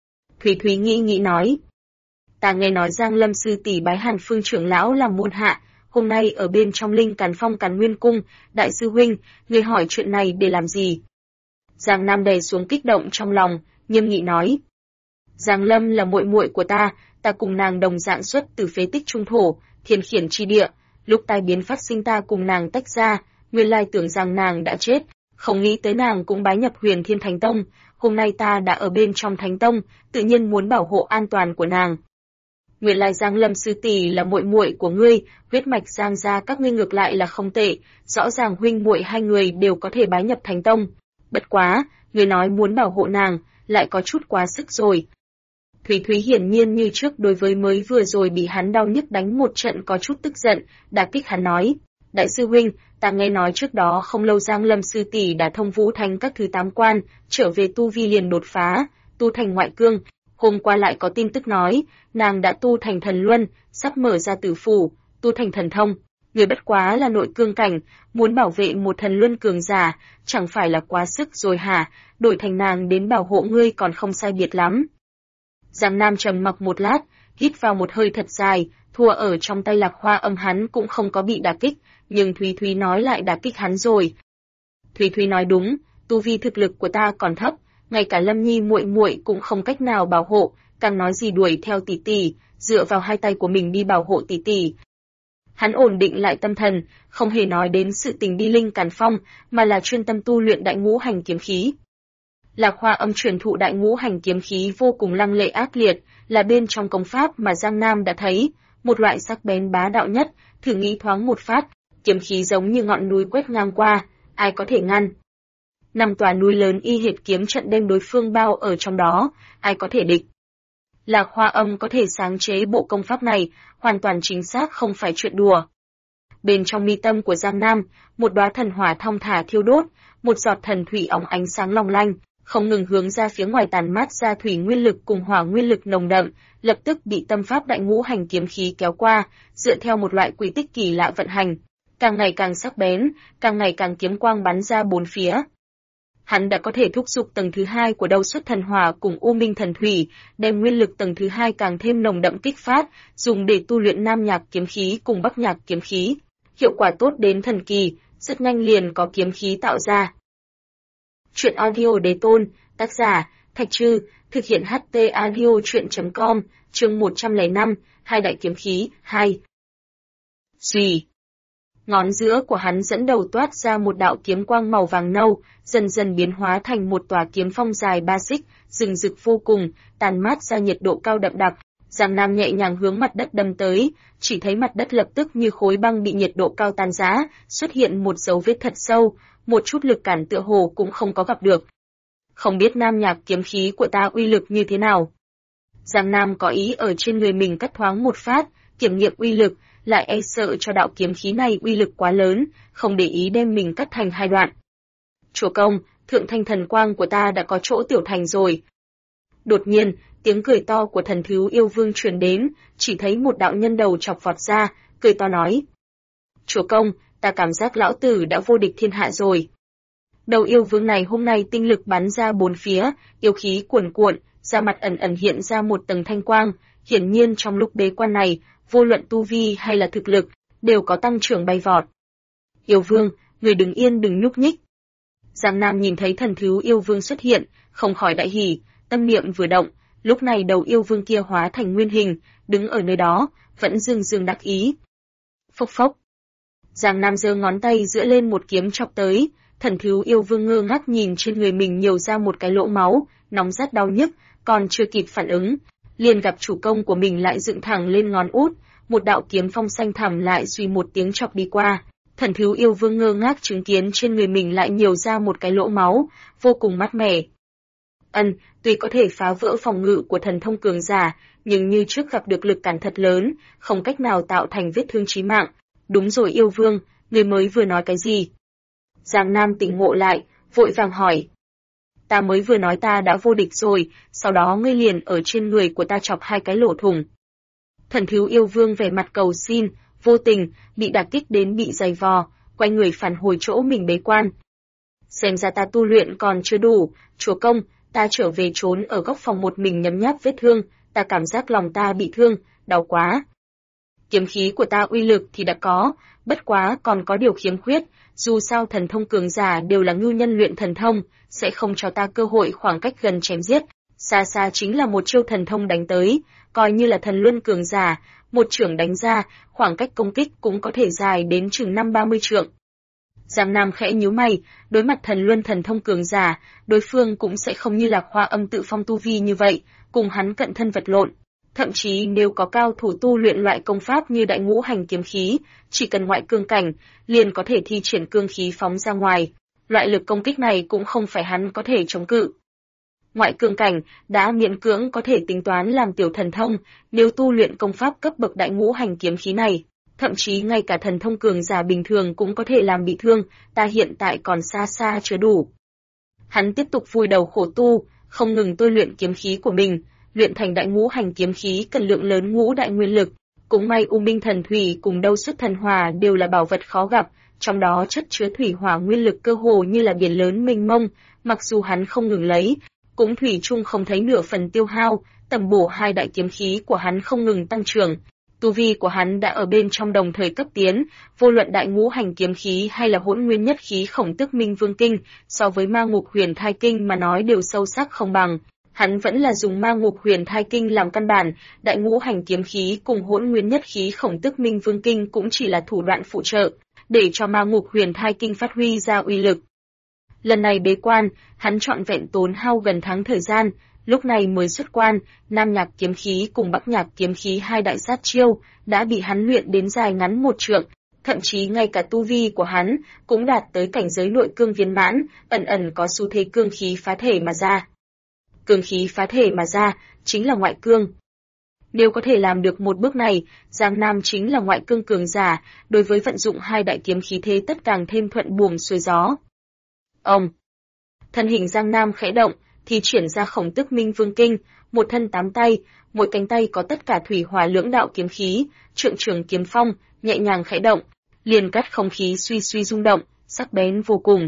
Thúy nghĩ nói. Ta nghe nói Giang Lâm sư tỷ bái Hàn Phương trưởng lão làm môn hạ, hôm nay ở bên trong Linh Càn Phong Càn Nguyên Cung, đại sư huynh, ngươi hỏi chuyện này để làm gì? Giang Nam đè xuống kích động trong lòng, nghiêm nghị nói. Giang Lâm là muội muội của ta cùng nàng đồng dạng xuất từ phế tích trung thổ, thiên khiển chi địa, lúc tai biến phát sinh ta cùng nàng tách ra, nguyên lai tưởng rằng nàng đã chết, không nghĩ tới nàng cũng bái nhập Huyền Thiên Thánh Tông, hôm nay ta đã ở bên trong Thánh Tông, tự nhiên muốn bảo hộ an toàn của nàng. Nguyên lai Giang Lâm sư tỷ là muội muội của ngươi, huyết mạch Giang gia các ngươi ngược lại là không tệ, rõ ràng huynh muội hai người đều có thể bái nhập thánh tông. Bất quá, ngươi nói muốn bảo hộ nàng, lại có chút quá sức rồi. Thúy Thúy hiển nhiên như trước đối với mới vừa rồi bị hắn đau nhức đánh một trận có chút tức giận, đả kích hắn nói: "Đại sư huynh, ta nghe nói trước đó không lâu Giang Lâm sư tỷ đã thông vũ thành các thứ 8 quan, trở về tu vi liền đột phá, tu thành ngoại cương. Hôm qua lại có tin tức nói, nàng đã tu thành thần luân, sắp mở ra tử phủ, tu thành thần thông. Người bất quá là nội cương cảnh, muốn bảo vệ một thần luân cường giả, chẳng phải là quá sức rồi hả? Đổi thành nàng đến bảo hộ ngươi còn không sai biệt lắm." Giang Nam trầm mặc một lát, hít vào một hơi thật dài, thua ở trong tay Lạc Hoa Âm hắn cũng không có bị đả kích, nhưng Thúy Thúy nói lại đả kích hắn rồi. Thúy Thúy nói đúng, tu vi thực lực của ta còn thấp, ngay cả Lâm Nhi muội muội cũng không cách nào bảo hộ, càng nói gì đuổi theo tỷ tỷ, dựa vào hai tay của mình đi bảo hộ tỷ tỷ. Hắn ổn định lại tâm thần, không hề nói đến sự tình đi linh càn phong, mà là chuyên tâm tu luyện đại ngũ hành kiếm khí. Lạc Hoa Âm truyền thụ đại ngũ hành kiếm khí vô cùng lăng lệ ác liệt, là bên trong công pháp mà Giang Nam đã thấy, một loại sắc bén bá đạo nhất, thử nghĩ thoáng một phát, kiếm khí giống như ngọn núi quét ngang qua, ai có thể ngăn. 5 tòa núi lớn y hệt kiếm trận đem đối phương bao ở trong đó, ai có thể địch. Lạc Hoa Âm có thể sáng chế bộ công pháp này, hoàn toàn chính xác không phải chuyện đùa. Bên trong mi tâm của Giang Nam, một đóa thần hỏa thong thả thiêu đốt, một giọt thần thủy óng ánh sáng long lanh, không ngừng hướng ra phía ngoài tàn mát ra thủy nguyên lực cùng hỏa nguyên lực nồng đậm, lập tức bị tâm pháp đại ngũ hành kiếm khí kéo qua, dựa theo một loại quy tích kỳ lạ vận hành, càng ngày càng sắc bén, càng ngày càng kiếm quang bắn ra bốn phía. Hắn đã có thể thúc giục tầng thứ 2 của Đâu Xuất Thần Hỏa cùng U Minh Thần Thủy, đem nguyên lực tầng thứ 2 càng thêm nồng đậm kích phát, dùng để tu luyện Nam Nhạc kiếm khí cùng Bắc Nhạc kiếm khí. Hiệu quả tốt đến thần kỳ, rất nhanh liền có kiếm khí tạo ra. Truyện audio Đế Tôn, tác giả Thạch Trư, thực hiện HT audio truyện.com, chương 105, hai đại kiếm khí, 2. Xùy. Ngón giữa của hắn dẫn đầu toát ra một đạo kiếm quang màu vàng nâu, dần dần biến hóa thành một tòa kiếm phong dài 3 xích, rừng rực vô cùng, tàn mát ra nhiệt độ cao đậm đặc. Giang Nam nhẹ nhàng hướng mặt đất đâm tới, chỉ thấy mặt đất lập tức như khối băng bị nhiệt độ cao tan rã, xuất hiện một dấu vết thật sâu, một chút lực cản tựa hồ cũng không có gặp được. Không biết Nam Nhạc kiếm khí của ta uy lực như thế nào. Giang Nam có ý ở trên người mình cắt thoáng một phát, kiểm nghiệm uy lực, lại e sợ cho đạo kiếm khí này uy lực quá lớn, không để ý đem mình cắt thành 2 đoạn. Chúa công, thượng thanh thần quang của ta đã có chỗ tiểu thành rồi. Đột nhiên, tiếng cười to của thần thú yêu vương truyền đến, chỉ thấy một đạo nhân đầu chọc vọt ra, cười to nói. Chúa công, ta cảm giác lão tử đã vô địch thiên hạ rồi. Đầu yêu vương này hôm nay tinh lực bắn ra bốn phía, yêu khí cuồn cuộn, da mặt ẩn ẩn hiện ra một tầng thanh quang, hiển nhiên trong lúc bế quan này, vô luận tu vi hay là thực lực, đều có tăng trưởng bay vọt. Yêu vương, người đứng yên đừng nhúc nhích. Giang Nam nhìn thấy thần thú yêu vương xuất hiện, không khỏi đại hỉ, tâm niệm vừa động, lúc này đầu yêu vương kia hóa thành nguyên hình, đứng ở nơi đó, vẫn dương dương đắc ý. Phốc phốc. Giang Nam giơ ngón tay giữa lên một kiếm chọc tới, thần thú yêu vương ngơ ngác nhìn trên người mình nhiều ra một cái lỗ máu, nóng rát đau nhức, còn chưa kịp phản ứng, liền gặp chủ công của mình lại dựng thẳng lên ngón út, một đạo kiếm phong xanh thẳm lại suy một tiếng chọc đi qua. Thần thú yêu vương ngơ ngác chứng kiến trên người mình lại nhiều ra một cái lỗ máu, vô cùng mát mẻ. Tuy có thể phá vỡ phòng ngự của thần thông cường giả, nhưng như trước gặp được lực cản thật lớn, không cách nào tạo thành vết thương chí mạng. Đúng rồi yêu vương, người mới vừa nói cái gì? Giang Nam tỉnh ngộ lại, vội vàng hỏi. Ta mới vừa nói ta đã vô địch rồi, sau đó ngươi liền ở trên người của ta chọc 2 cái lỗ thủng. Thần thú yêu vương vẻ mặt cầu xin, vô tình, bị đả kích đến bị dày vò, quay người phản hồi chỗ mình bế quan. Xem ra ta tu luyện còn chưa đủ, chúa công, ta trở về trốn ở góc phòng một mình nhấm nháp vết thương, ta cảm giác lòng ta bị thương, đau quá. Kiếm khí của ta uy lực thì đã có, bất quá còn có điều khiếm khuyết, dù sao thần thông cường giả đều là ngưu nhân luyện thần thông, sẽ không cho ta cơ hội khoảng cách gần chém giết, xa xa chính là một chiêu thần thông đánh tới, coi như là thần luân cường giả, một chưởng đánh ra, khoảng cách công kích cũng có thể dài đến chừng 50-30 trượng. Giang Nam khẽ nhíu mày, đối mặt thần luân thần thông cường giả, đối phương cũng sẽ không như Lạc Hoa Âm tự phong tu vi như vậy, cùng hắn cận thân vật lộn. Thậm chí nếu có cao thủ tu luyện loại công pháp như Đại Ngũ Hành kiếm khí, chỉ cần ngoại cương cảnh, liền có thể thi triển cương khí phóng ra ngoài. Loại lực công kích này cũng không phải hắn có thể chống cự. Ngoại cương cảnh đã miễn cưỡng có thể tính toán làm tiểu thần thông, nếu tu luyện công pháp cấp bậc Đại Ngũ Hành kiếm khí này, thậm chí ngay cả thần thông cường giả bình thường cũng có thể làm bị thương, ta hiện tại còn xa xa chưa đủ. Hắn tiếp tục vùi đầu khổ tu, không ngừng tôi luyện kiếm khí của mình, luyện thành Đại Ngũ Hành kiếm khí cần lượng lớn ngũ đại nguyên lực. Cũng may U Minh thần thủy cùng Đâu Xuất thần hỏa đều là bảo vật khó gặp, trong đó chất chứa thủy hỏa nguyên lực cơ hồ như là biển lớn mênh mông, mặc dù hắn không ngừng lấy, cũng thủy chung không thấy nửa phần tiêu hao, tầm bổ hai đại kiếm khí của hắn không ngừng tăng trưởng. Tu vi của hắn đã ở bên trong đồng thời cấp tiến, vô luận Đại Ngũ Hành kiếm khí hay là Hỗn Nguyên nhất khí Khổng Tước Minh Vương kinh, so với Ma Ngục Huyền Thai kinh mà nói đều sâu sắc không bằng. Hắn vẫn là dùng Ma Ngục Huyền Thai kinh làm căn bản, Đại Ngũ Hành kiếm khí cùng Hỗn Nguyên nhất khí Khổng Tước Minh Vương kinh cũng chỉ là thủ đoạn phụ trợ, để cho Ma Ngục Huyền Thai kinh phát huy ra uy lực. Lần này bế quan, hắn trọn vẹn tốn hao gần tháng thời gian, lúc này mới xuất quan, Nam Nhạc kiếm khí cùng Bắc Nhạc kiếm khí hai đại sát chiêu đã bị hắn luyện đến dài ngắn một trượng, thậm chí ngay cả tu vi của hắn cũng đạt tới cảnh giới nội cương viên mãn, ẩn ẩn có xu thế cương khí phá thể mà ra. Cương khí phá thể mà ra chính là ngoại cương. Nếu có thể làm được một bước này, Giang Nam chính là ngoại cương cường giả, đối với vận dụng hai đại kiếm khí thế tất càng thêm thuận buồm xuôi gió. Ông, thân hình Giang Nam khẽ động, thì chuyển ra Khổng Tước Minh Vương kinh, một thân 8 tay, mỗi cánh tay có tất cả thủy hỏa lưỡng đạo kiếm khí, trượng trường kiếm phong, nhẹ nhàng khẽ động, liền cắt không khí suy suy rung động, sắc bén vô cùng.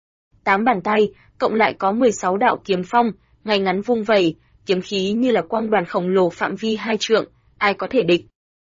8 bàn tay, cộng lại có 16 đạo kiếm phong, ngay ngắn vung vẩy, kiếm khí như là quang đoàn khổng lồ phạm vi 2 trượng, ai có thể địch.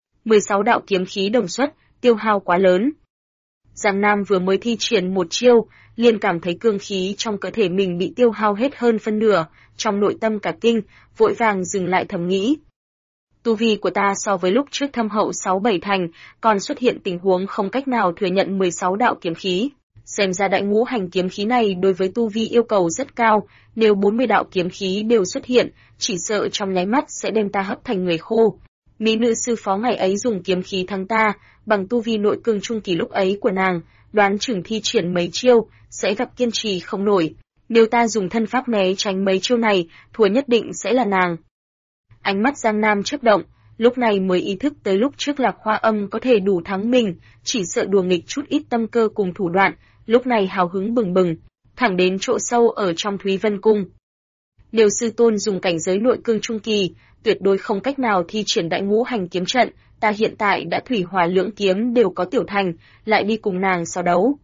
16 đạo kiếm khí đồng xuất, tiêu hao quá lớn. Giang Nam vừa mới thi triển một chiêu, liền cảm thấy cương khí trong cơ thể mình bị tiêu hao hết hơn phân nửa, trong nội tâm cả kinh, vội vàng dừng lại thầm nghĩ. Tu vi của ta so với lúc trước thâm hậu 6-7 thành, còn xuất hiện tình huống không cách nào thừa nhận 16 đạo kiếm khí. Xem ra Đại Ngũ Hành kiếm khí này đối với tu vi yêu cầu rất cao, nếu 40 đạo kiếm khí đều xuất hiện, chỉ sợ trong nháy mắt sẽ đem ta hấp thành người khô. Mỹ nữ sư phó ngày ấy dùng kiếm khí thắng ta, bằng tu vi nội cương trung kỳ lúc ấy của nàng, đoán chừng thi triển mấy chiêu, sẽ gặp kiên trì không nổi. Nếu ta dùng thân pháp né tránh mấy chiêu này, thua nhất định sẽ là nàng. Ánh mắt Giang Nam chớp động, lúc này mới ý thức tới lúc trước Lạc Hoa Âm có thể đủ thắng mình, chỉ sợ đùa nghịch chút ít tâm cơ cùng thủ đoạn, lúc này hào hứng bừng bừng, thẳng đến chỗ sâu ở trong Thúy Vân Cung. Nếu sư tôn dùng cảnh giới nội cương trung kỳ, tuyệt đối không cách nào thi triển Đại Ngũ Hành kiếm trận, ta hiện tại đã thủy hỏa lưỡng kiếm đều có tiểu thành, lại đi cùng nàng so đấu.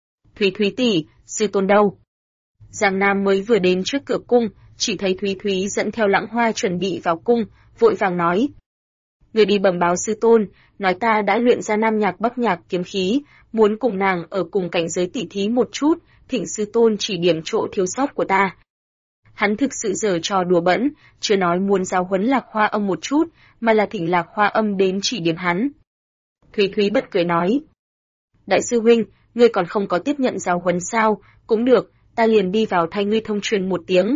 Thúy tỷ, sư tôn đâu? Giang Nam mới vừa đến trước cửa cung, chỉ thấy Thúy dẫn theo Lãng Hoa chuẩn bị vào cung, vội vàng nói. Người đi bẩm báo sư tôn, nói ta đã luyện ra Nam Nhạc Bắc Nhạc kiếm khí, muốn cùng nàng ở cùng cảnh giới tỉ thí một chút, thỉnh sư tôn chỉ điểm chỗ thiếu sót của ta. Hắn thực sự giở trò đùa bỡn, chưa nói muốn giáo huấn Lạc Hoa Âm một chút, mà là thỉnh Lạc Hoa Âm đến chỉ điểm hắn. Thúy bật cười nói. Đại sư huynh, ngươi còn không có tiếp nhận giáo huấn sao, cũng được, ta liền đi vào thay ngươi thông truyền một tiếng.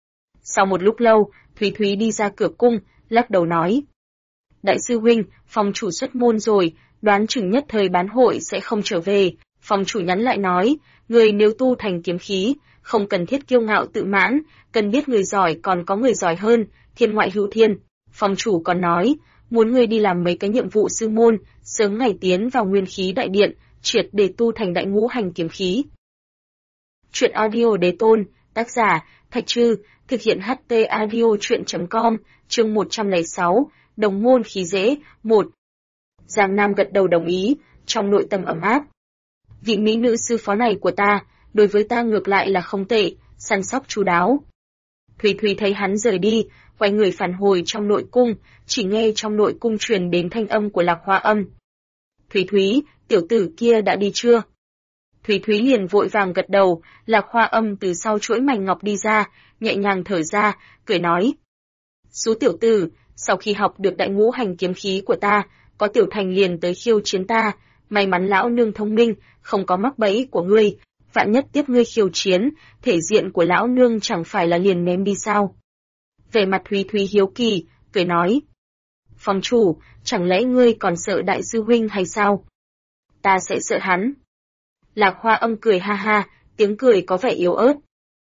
Sau một lúc lâu, Thúy đi ra cửa cung, lắc đầu nói. Đại sư huynh, phòng chủ xuất môn rồi, đoán chừng nhất thời bán hội sẽ không trở về. Phòng chủ nhắn lại nói, người nếu tu thành kiếm khí, không cần thiết kiêu ngạo tự mãn, cần biết người giỏi còn có người giỏi hơn, thiên ngoại hữu thiên. Phòng chủ còn nói, muốn ngươi đi làm mấy cái nhiệm vụ sư môn, sớm ngày tiến vào nguyên khí đại điện, triệt để tu thành Đại Ngũ Hành kiếm khí. Truyện audio Đế Tôn, tác giả, Thạch Trư, thực hiện HT audio truyện.com, chương 106, Đồng môn khí dễ, 1. Giang Nam gật đầu đồng ý, trong nội tâm ấm áp. Vị mỹ nữ sư phó này của ta, đối với ta ngược lại là không tệ, săn sóc chu đáo. Thúy thấy hắn rời đi, quay người phản hồi trong nội cung, chỉ nghe trong nội cung truyền đến thanh âm của Lạc Hoa Âm. Thúy, tiểu tử kia đã đi chưa? Thúy liền vội vàng gật đầu, Lạc Hoa Âm từ sau chuỗi mảnh ngọc đi ra, nhẹ nhàng thở ra, cười nói. Sú tiểu tử, sau khi học được Đại Ngũ Hành kiếm khí của ta, có tiểu thành liền tới khiêu chiến ta, may mắn lão nương thông minh, không có mắc bẫy của ngươi, vạn nhất tiếp ngươi khiêu chiến, thể diện của lão nương chẳng phải là liền ném đi sao? Về mặt Thúy hiếu kỳ, cười nói, Phong chủ, chẳng lẽ ngươi còn sợ đại sư huynh hay sao? Ta sẽ sợ hắn. Lạc Hoa Âm cười ha ha, tiếng cười có vẻ yếu ớt.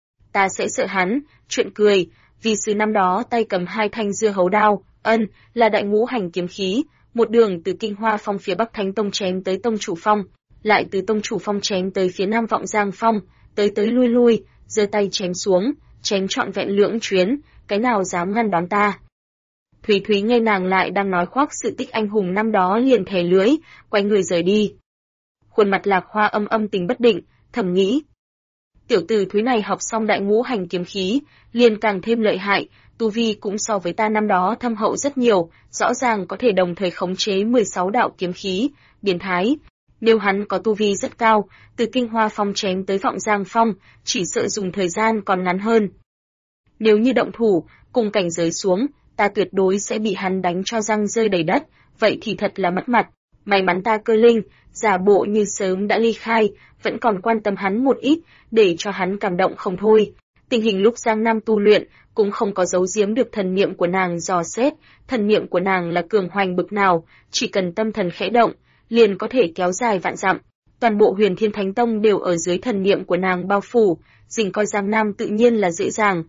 Ta sẽ sợ hắn, chuyện cười, vì sư năm đó tay cầm 2 thanh dưa hấu đao, là đại ngũ hành kiếm khí, một đường từ Kinh Hoa Phong phía Bắc Thánh Tông chém tới Tông Chủ Phong, lại từ Tông Chủ Phong chém tới phía Nam Vọng Giang Phong, tới lui lui, giơ tay chém xuống, chém trọn vẹn lưỡng chuyến, cái nào dám ngăn đón ta. Thúy Thúy nghe nàng lại đang nói khoác sự tích anh hùng năm đó liền thè lưỡi, quay người rời đi. Khuôn mặt Lạc Hoa Âm âm tình bất định, thầm nghĩ. Tiểu tử Thúy này học xong đại ngũ hành kiếm khí, liền càng thêm lợi hại, tu vi cũng so với ta năm đó thâm hậu rất nhiều, rõ ràng có thể đồng thời khống chế 16 đạo kiếm khí, biến thái. Nếu hắn có tu vi rất cao, từ Kinh Hoa Phong chém tới Vọng Giang Phong, chỉ sợ dùng thời gian còn ngắn hơn. Nếu như động thủ, cùng cảnh giới xuống, ta tuyệt đối sẽ bị hắn đánh cho răng rơi đầy đất, vậy thì thật là mất mặt. May mắn ta cơ linh, giả bộ như sớm đã ly khai, vẫn còn quan tâm hắn một ít, để cho hắn cảm động không thôi. Tình hình lúc Giang Nam tu luyện, cũng không có giấu giếm được thần niệm của nàng dò xét, thần niệm của nàng là cường hoành bực nào, chỉ cần tâm thần khẽ động, liền có thể kéo dài vạn dặm. Toàn bộ Huyền Thiên Thánh Tông đều ở dưới thần niệm của nàng bao phủ, dình coi Giang Nam tự nhiên là dễ dàng.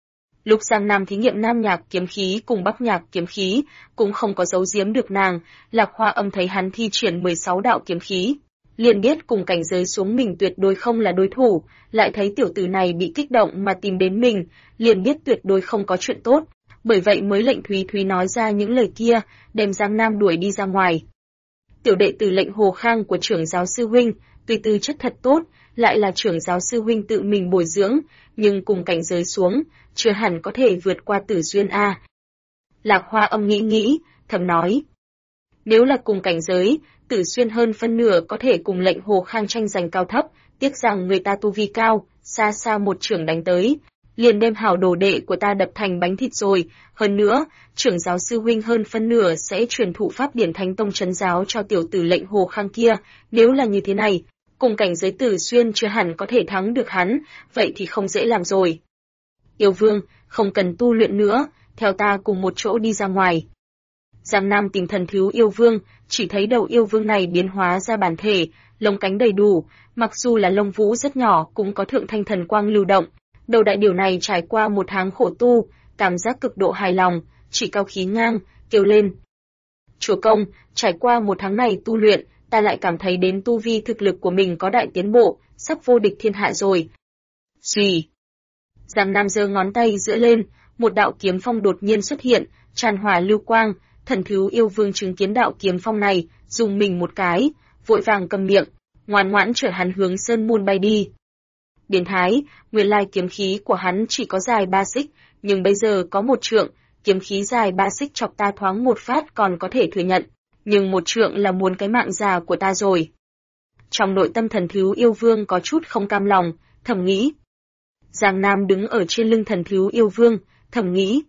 Lúc Giang Nam thí nghiệm Nam Nhạc kiếm khí cùng Bắc Nhạc kiếm khí, cũng không có giấu giếm được nàng, Lạc Hoa Âm thấy hắn thi triển 16 đạo kiếm khí, liền biết cùng cảnh giới xuống mình tuyệt đối không là đối thủ, lại thấy tiểu tử này bị kích động mà tìm đến mình, liền biết tuyệt đối không có chuyện tốt, bởi vậy mới lệnh Thúy Thúy nói ra những lời kia, đem Giang Nam đuổi đi ra ngoài. Tiểu đệ tử lệnh Hồ Khang của trưởng giáo sư huynh, tuy tư chất thật tốt, lại là trưởng giáo sư huynh tự mình bồi dưỡng, nhưng cùng cảnh giới xuống, chưa hẳn có thể vượt qua Tử Xuyên a. Lạc Hoa Âm nghĩ, thầm nói. Nếu là cùng cảnh giới, Tử Xuyên hơn phân nửa có thể cùng lệnh Hồ Khang tranh giành cao thấp, tiếc rằng người ta tu vi cao, xa xa một trưởng đánh tới, liền đem hảo đồ đệ của ta đập thành bánh thịt rồi, hơn nữa, trưởng giáo sư huynh hơn phân nửa sẽ truyền thụ pháp điển Thánh Tông trấn giáo cho tiểu tử lệnh Hồ Khang kia, nếu là như thế này, cùng cảnh giới Tử Xuyên chưa hẳn có thể thắng được hắn, vậy thì không dễ làm rồi. Yêu Vương, không cần tu luyện nữa, theo ta cùng một chỗ đi ra ngoài. Giang Nam tìm thần thiếu yêu vương, chỉ thấy đầu yêu vương này biến hóa ra bản thể, lông cánh đầy đủ, mặc dù là lông vũ rất nhỏ cũng có thượng thanh thần quang lưu động. Đầu đại điều này trải qua 1 tháng khổ tu, cảm giác cực độ hài lòng, chỉ cao khí ngang, kêu lên. Chúa công, trải qua 1 tháng này tu luyện, ta lại cảm thấy đến tu vi thực lực của mình có đại tiến bộ, sắp vô địch thiên hạ rồi. Xùy. Giang Nam giơ ngón tay giữa lên, một đạo kiếm phong đột nhiên xuất hiện, tràn hỏa lưu quang, thần thiếu yêu vương chứng kiến đạo kiếm phong này, dùng mình một cái, vội vàng cầm miệng, ngoan ngoãn chở hắn hướng sơn môn bay đi. Biến thái, nguyên lai kiếm khí của hắn chỉ có dài 3 xích, nhưng bây giờ có 1 trượng, kiếm khí dài 3 xích chọc ta thoáng một phát còn có thể thừa nhận, nhưng 1 trượng là muốn cái mạng già của ta rồi. Trong nội tâm thần thiếu yêu vương có chút không cam lòng, thầm nghĩ. Giang Nam đứng ở trên lưng thần thiếu yêu vương, thầm nghĩ.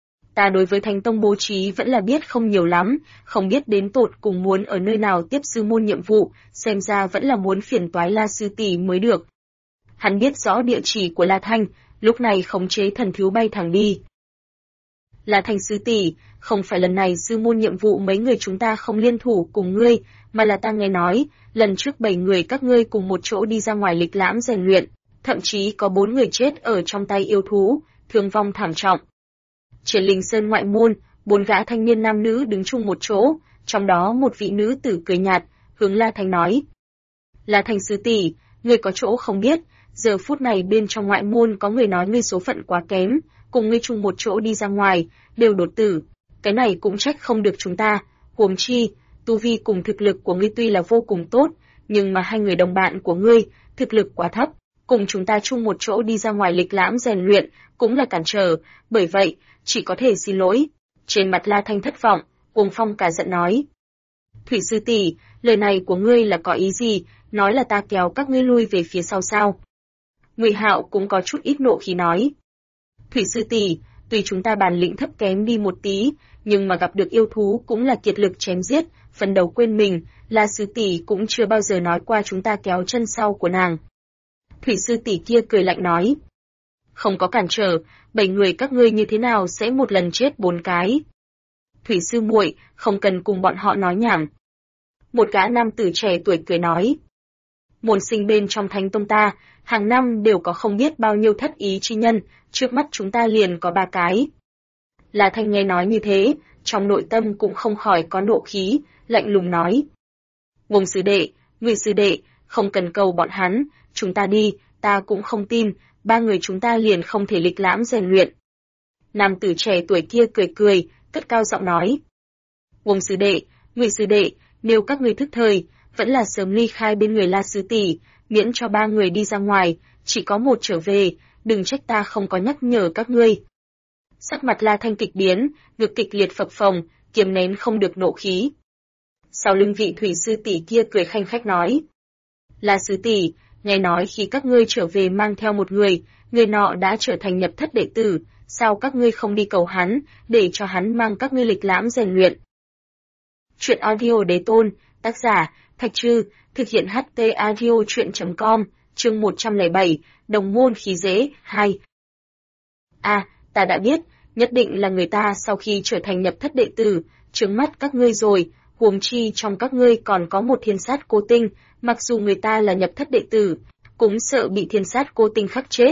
Ta đối với Thánh Tông bố trí vẫn là biết không nhiều lắm, không biết đến tột cùng muốn ở nơi nào tiếp sư môn nhiệm vụ, xem ra vẫn là muốn phiền toái La sư tỷ mới được. Hắn biết rõ địa chỉ của La Thanh, lúc này khống chế thần thiếu bay thẳng đi. La Thanh sư tỷ, không phải lần này sư môn nhiệm vụ mấy người chúng ta không liên thủ cùng ngươi, mà là ta nghe nói, lần trước 7 người các ngươi cùng một chỗ đi ra ngoài lịch lãm rèn luyện, thậm chí có 4 người chết ở trong tay yêu thú, thương vong thảm trọng. Trên Linh Sơn ngoại môn, 4 gã thanh niên nam nữ đứng chung một chỗ, trong đó một vị nữ tử cười nhạt, hướng La Thanh nói. La Thanh sư tỷ, ngươi có chỗ không biết, giờ phút này bên trong ngoại môn có người nói ngươi số phận quá kém, cùng ngươi chung một chỗ đi ra ngoài, đều đột tử. Cái này cũng trách không được chúng ta, huống chi, tu vi cùng thực lực của ngươi tuy là vô cùng tốt, nhưng mà 2 người đồng bạn của ngươi, thực lực quá thấp, cùng chúng ta chung một chỗ đi ra ngoài lịch lãm rèn luyện, cũng là cản trở, bởi vậy, chỉ có thể xin lỗi. Trên mặt La Thanh thất vọng, Cuồng Phong cả giận nói. Thủy sư tỷ, lời này của ngươi là có ý gì, nói là ta kéo các ngươi lui về phía sau sao? Ngụy Hạo cũng có chút ít nộ khí nói. Thủy sư tỷ, tuy chúng ta bản lĩnh thấp kém đi một tí, nhưng mà gặp được yêu thú cũng là kiệt lực chém giết, phần đầu quên mình, La sư tỷ cũng chưa bao giờ nói qua chúng ta kéo chân sau của nàng. Thủy sư tỷ kia cười lạnh nói. Không có cản trở, 7 người các ngươi như thế nào sẽ một lần chết 4 cái? Thủy sư muội, không cần cùng bọn họ nói nhảm. Một gã nam tử trẻ tuổi cười nói. Môn sinh bên trong Thánh Tông ta, hàng năm đều có không biết bao nhiêu thất ý chi nhân, trước mắt chúng ta liền có 3 cái. La Thanh nghe nói như thế, trong nội tâm cũng không khỏi có nộ khí, lạnh lùng nói. Ngông sư đệ, Ngụy sư đệ, không cần cầu bọn hắn, chúng ta đi, ta cũng không tin, 3 người chúng ta liền không thể lịch lãm rèn luyện. Nam tử trẻ tuổi kia cười cười, cất cao giọng nói. Ngông sư đệ, Ngụy sư đệ, nếu các ngươi thức thời, vẫn là sớm ly khai bên người La sư tỷ, miễn cho 3 người đi ra ngoài, chỉ có một trở về, đừng trách ta không có nhắc nhở các ngươi. Sắc mặt La Thanh kịch biến, ngực kịch liệt phập phồng, kiềm nén không được nộ khí. Sau lưng vị thủy sư tỷ kia cười khanh khách nói. La sư tỷ, nghe nói khi các ngươi trở về mang theo một người nọ đã trở thành nhập thất đệ tử, sao các ngươi không đi cầu hắn, để cho hắn mang các ngươi lịch lãm rèn luyện. Chuyện audio đế tôn, tác giả, Thạch Trư, thực hiện HT audio chuyện.com, chương 107, đồng môn khí dễ, 2. Ta đã biết, nhất định là người ta sau khi trở thành nhập thất đệ tử, trướng mắt các ngươi rồi, huống chi trong các ngươi còn có một thiên sát cô tinh, mặc dù người ta là nhập thất đệ tử, cũng sợ bị thiên sát cô tinh khắc chết.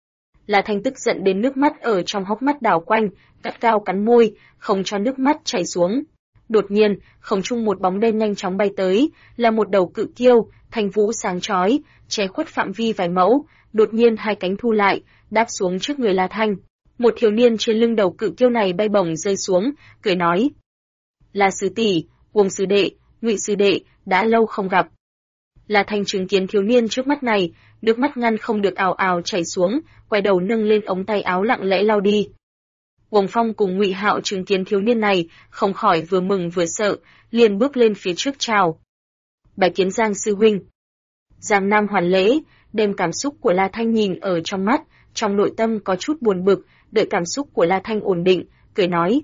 La Thanh tức giận đến nước mắt ở trong hốc mắt đảo quanh, gắt cao cắn môi, không cho nước mắt chảy xuống. Đột nhiên, không trung một bóng đen nhanh chóng bay tới, là một đầu cự kiêu, thanh vũ sáng chói, che khuất phạm vi vài mẫu, đột nhiên 2 cánh thu lại, đáp xuống trước người La Thanh. Một thiếu niên trên lưng đầu cự kiêu này bay bổng rơi xuống, cười nói. La sư tỷ, Uông sư đệ, Ngụy sư đệ, đã lâu không gặp. La Thanh chứng kiến thiếu niên trước mắt này, nước mắt ngăn không được ào ào chảy xuống, quay đầu nâng lên ống tay áo lặng lẽ lau đi. Uông Phong cùng Ngụy Hạo chứng kiến thiếu niên này, không khỏi vừa mừng vừa sợ, liền bước lên phía trước chào. Bái kiến Giang sư huynh. Giang Nam hoàn lễ, đem cảm xúc của La Thanh nhìn ở trong mắt, trong nội tâm có chút buồn bực, đợi cảm xúc của La Thanh ổn định, cười nói.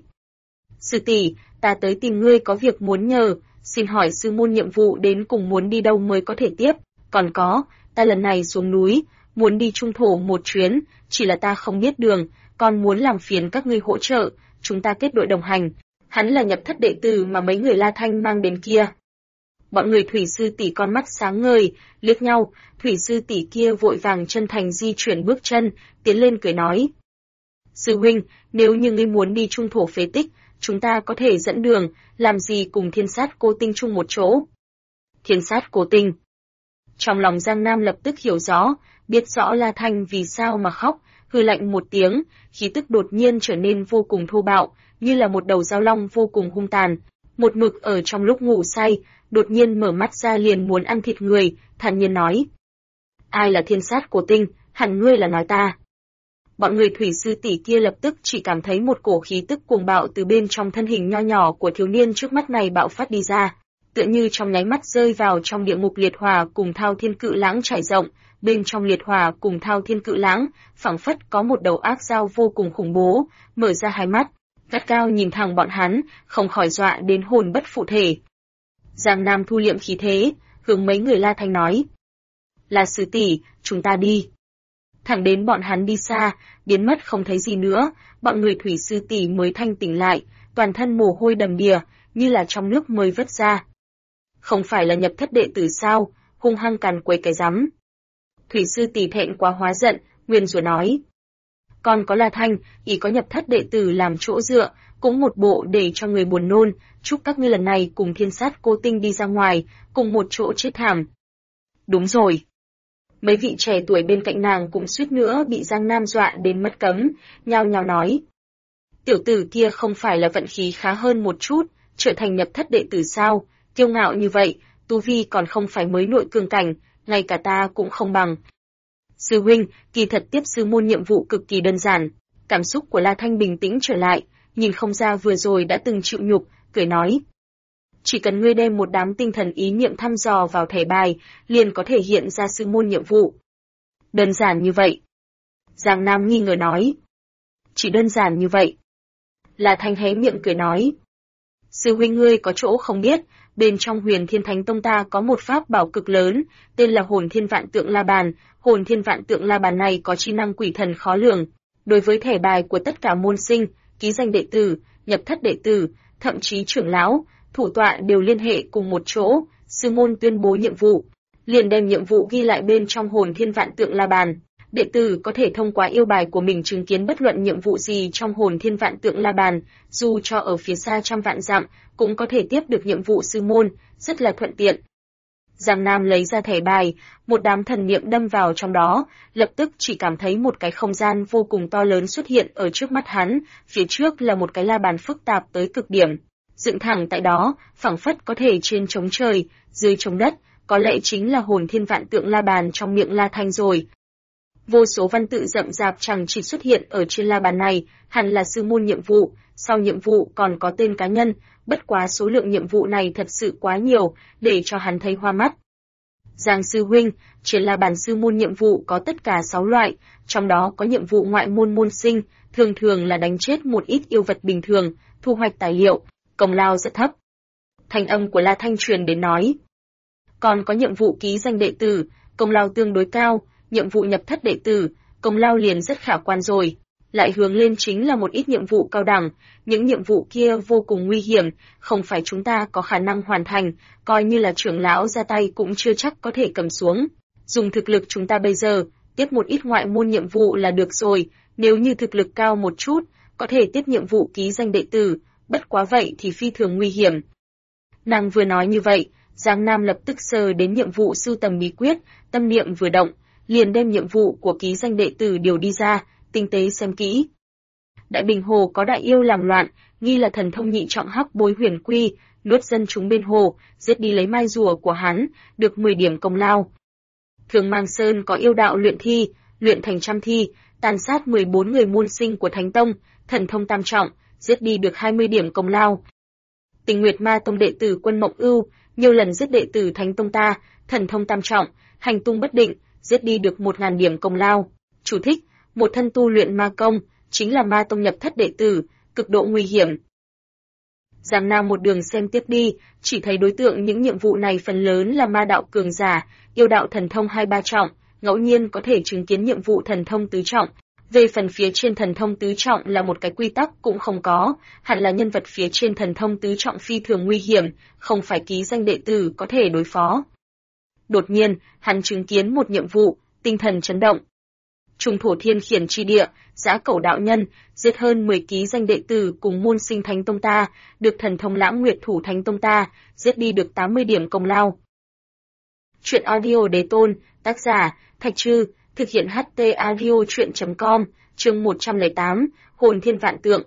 Sư tỷ, ta tới tìm ngươi có việc muốn nhờ, xin hỏi sư môn nhiệm vụ đến cùng muốn đi đâu mới có thể tiếp, còn có, ta lần này xuống núi, muốn đi trung thổ một chuyến, chỉ là ta không biết đường, còn muốn làm phiền các ngươi hỗ trợ, chúng ta kết đội đồng hành. Hắn là nhập thất đệ tử mà mấy người La Thanh mang đến kia. Bọn người thủy sư tỷ con mắt sáng ngời, liếc nhau, thủy sư tỷ kia vội vàng chân thành di chuyển bước chân, tiến lên cười nói. Sư huynh, nếu như ngươi muốn đi trung thổ phế tích, chúng ta có thể dẫn đường, làm gì cùng thiên sát cô tinh chung một chỗ. Thiên sát cô tinh. Trong lòng Giang Nam lập tức hiểu rõ, biết rõ La Thanh vì sao mà khóc, hừ lạnh một tiếng, khí tức đột nhiên trở nên vô cùng thô bạo, như là một đầu dao long vô cùng hung tàn. Một mực ở trong lúc ngủ say, đột nhiên mở mắt ra liền muốn ăn thịt người, thản nhiên nói. Ai là thiên sát cô tinh, hẳn ngươi là nói ta. Bọn người thủy sư tỷ kia lập tức chỉ cảm thấy một cổ khí tức cuồng bạo từ bên trong thân hình nho nhỏ của thiếu niên trước mắt này bạo phát đi ra, tựa như trong nháy mắt rơi vào trong địa ngục liệt hỏa cùng thao thiên cự lãng trải rộng, bên trong liệt hỏa cùng thao thiên cự lãng, phảng phất có một đầu ác dao vô cùng khủng bố, mở ra 2 mắt, gắt cao nhìn thẳng bọn hắn, không khỏi dọa đến hồn bất phụ thể. Giang Nam thu liệm khí thế, hướng mấy người La Thanh nói. Là sư tỷ, chúng ta đi. Thẳng đến bọn hắn đi xa, biến mất không thấy gì nữa, bọn người thủy sư tỷ mới thanh tỉnh lại, toàn thân mồ hôi đầm đìa, như là trong nước mới vớt ra. Không phải là nhập thất đệ tử sao, hung hăng càn quấy cái rắm. Thủy sư tỷ thẹn quá hóa giận, nguyên rủa nói. Còn có La Thanh, ý có nhập thất đệ tử làm chỗ dựa, cũng một bộ để cho người buồn nôn, chúc các ngươi lần này cùng thiên sát cô tinh đi ra ngoài, cùng một chỗ chết thảm. Đúng rồi. Mấy vị trẻ tuổi bên cạnh nàng cũng suýt nữa bị Giang Nam dọa đến mất cấm, nhao nhao nói. Tiểu tử kia không phải là vận khí khá hơn một chút, trở thành nhập thất đệ tử sao, kiêu ngạo như vậy, tu vi còn không phải mới nội cường cảnh, ngay cả ta cũng không bằng. Sư huynh, kỳ thật tiếp sư môn nhiệm vụ cực kỳ đơn giản. Cảm xúc của La Thanh bình tĩnh trở lại, nhìn không ra vừa rồi đã từng chịu nhục, cười nói. Chỉ cần ngươi đem một đám tinh thần ý niệm thăm dò vào thẻ bài, liền có thể hiện ra sư môn nhiệm vụ. Đơn giản như vậy. Giang Nam nghi ngờ nói. Chỉ đơn giản như vậy. La Thanh hé miệng cười nói. Sư huynh ngươi có chỗ không biết, bên trong Huyền Thiên Thánh Tông ta có một pháp bảo cực lớn, tên là Hồn Thiên Vạn Tượng La Bàn. Hồn Thiên Vạn Tượng La Bàn này có chi năng quỷ thần khó lường. Đối với thẻ bài của tất cả môn sinh, ký danh đệ tử, nhập thất đệ tử, thậm chí trưởng lão, thủ tọa đều liên hệ cùng một chỗ, sư môn tuyên bố nhiệm vụ, liền đem nhiệm vụ ghi lại bên trong hồn thiên vạn tượng la bàn. Đệ tử có thể thông qua yêu bài của mình chứng kiến bất luận nhiệm vụ gì trong hồn thiên vạn tượng la bàn, dù cho ở phía xa trăm vạn dặm, cũng có thể tiếp được nhiệm vụ sư môn, rất là thuận tiện. Giang Nam lấy ra thẻ bài, một đám thần niệm đâm vào trong đó, lập tức chỉ cảm thấy một cái không gian vô cùng to lớn xuất hiện ở trước mắt hắn, phía trước là một cái la bàn phức tạp tới cực điểm. Dựng thẳng tại đó, phảng phất có thể trên trống trời, dưới trống đất, có lẽ chính là hồn thiên vạn tượng la bàn trong miệng La Thanh rồi. Vô số văn tự rậm rạp chẳng chỉ xuất hiện ở trên la bàn này, hẳn là sư môn nhiệm vụ, sau nhiệm vụ còn có tên cá nhân, bất quá số lượng nhiệm vụ này thật sự quá nhiều, để cho hắn thấy hoa mắt. Giang sư huynh, trên la bàn sư môn nhiệm vụ có tất cả 6 loại, trong đó có nhiệm vụ ngoại môn môn sinh, thường thường là đánh chết một ít yêu vật bình thường, thu hoạch tài liệu, công lao rất thấp. Thanh âm của La Thanh truyền đến nói. Còn có nhiệm vụ ký danh đệ tử, công lao tương đối cao, nhiệm vụ nhập thất đệ tử, công lao liền rất khả quan rồi. Lại hướng lên chính là một ít nhiệm vụ cao đẳng, những nhiệm vụ kia vô cùng nguy hiểm, không phải chúng ta có khả năng hoàn thành, coi như là trưởng lão ra tay cũng chưa chắc có thể cầm xuống. Dùng thực lực chúng ta bây giờ, tiếp một ít ngoại môn nhiệm vụ là được rồi, nếu như thực lực cao một chút, có thể tiếp nhiệm vụ ký danh đệ tử, bất quá vậy thì phi thường nguy hiểm. Nàng vừa nói như vậy, Giang Nam lập tức sờ đến nhiệm vụ sưu tầm bí quyết, tâm niệm vừa động, liền đem nhiệm vụ của ký danh đệ tử điều đi ra, tinh tế xem kỹ. Đại Bình Hồ có đại yêu làm loạn, nghi là thần thông nhị trọng hắc bối huyền quy, nuốt dân chúng bên hồ, giết đi lấy mai rùa của hắn, được 10 điểm công lao. Thường Mang Sơn có yêu đạo luyện thi, luyện thành trăm thi, tàn sát 14 người môn sinh của Thánh Tông, thần thông tam trọng, giết đi được 20 điểm công lao. Tình Nguyệt Ma Tông đệ tử Quân Mộng Ưu, nhiều lần giết đệ tử Thánh Tông ta, thần thông tam trọng, hành tung bất định, giết đi được 1000 điểm công lao. Chú thích: một thân tu luyện ma công, chính là ma tông nhập thất đệ tử, cực độ nguy hiểm. Giang Nam một đường xem tiếp đi, chỉ thấy đối tượng những nhiệm vụ này phần lớn là ma đạo cường giả, yêu đạo thần thông 2-3 trọng, ngẫu nhiên có thể chứng kiến nhiệm vụ thần thông tứ trọng. Về phần phía trên thần thông tứ trọng là một cái quy tắc cũng không có, hẳn là nhân vật phía trên thần thông tứ trọng phi thường nguy hiểm, không phải ký danh đệ tử có thể đối phó. Đột nhiên, hắn chứng kiến một nhiệm vụ, tinh thần chấn động. Trung thổ thiên khiển chi địa, Giã Cẩu đạo nhân, giết hơn 10 ký danh đệ tử cùng môn sinh Thánh Tông ta, được thần thông Lãng Nguyệt thủ Thánh Tông ta, giết đi được 80 điểm công lao. Truyện audio Đế Tôn, tác giả, Thạch Trư, thực hiện HT audio truyện.com, chương 108, hồn thiên vạn tượng.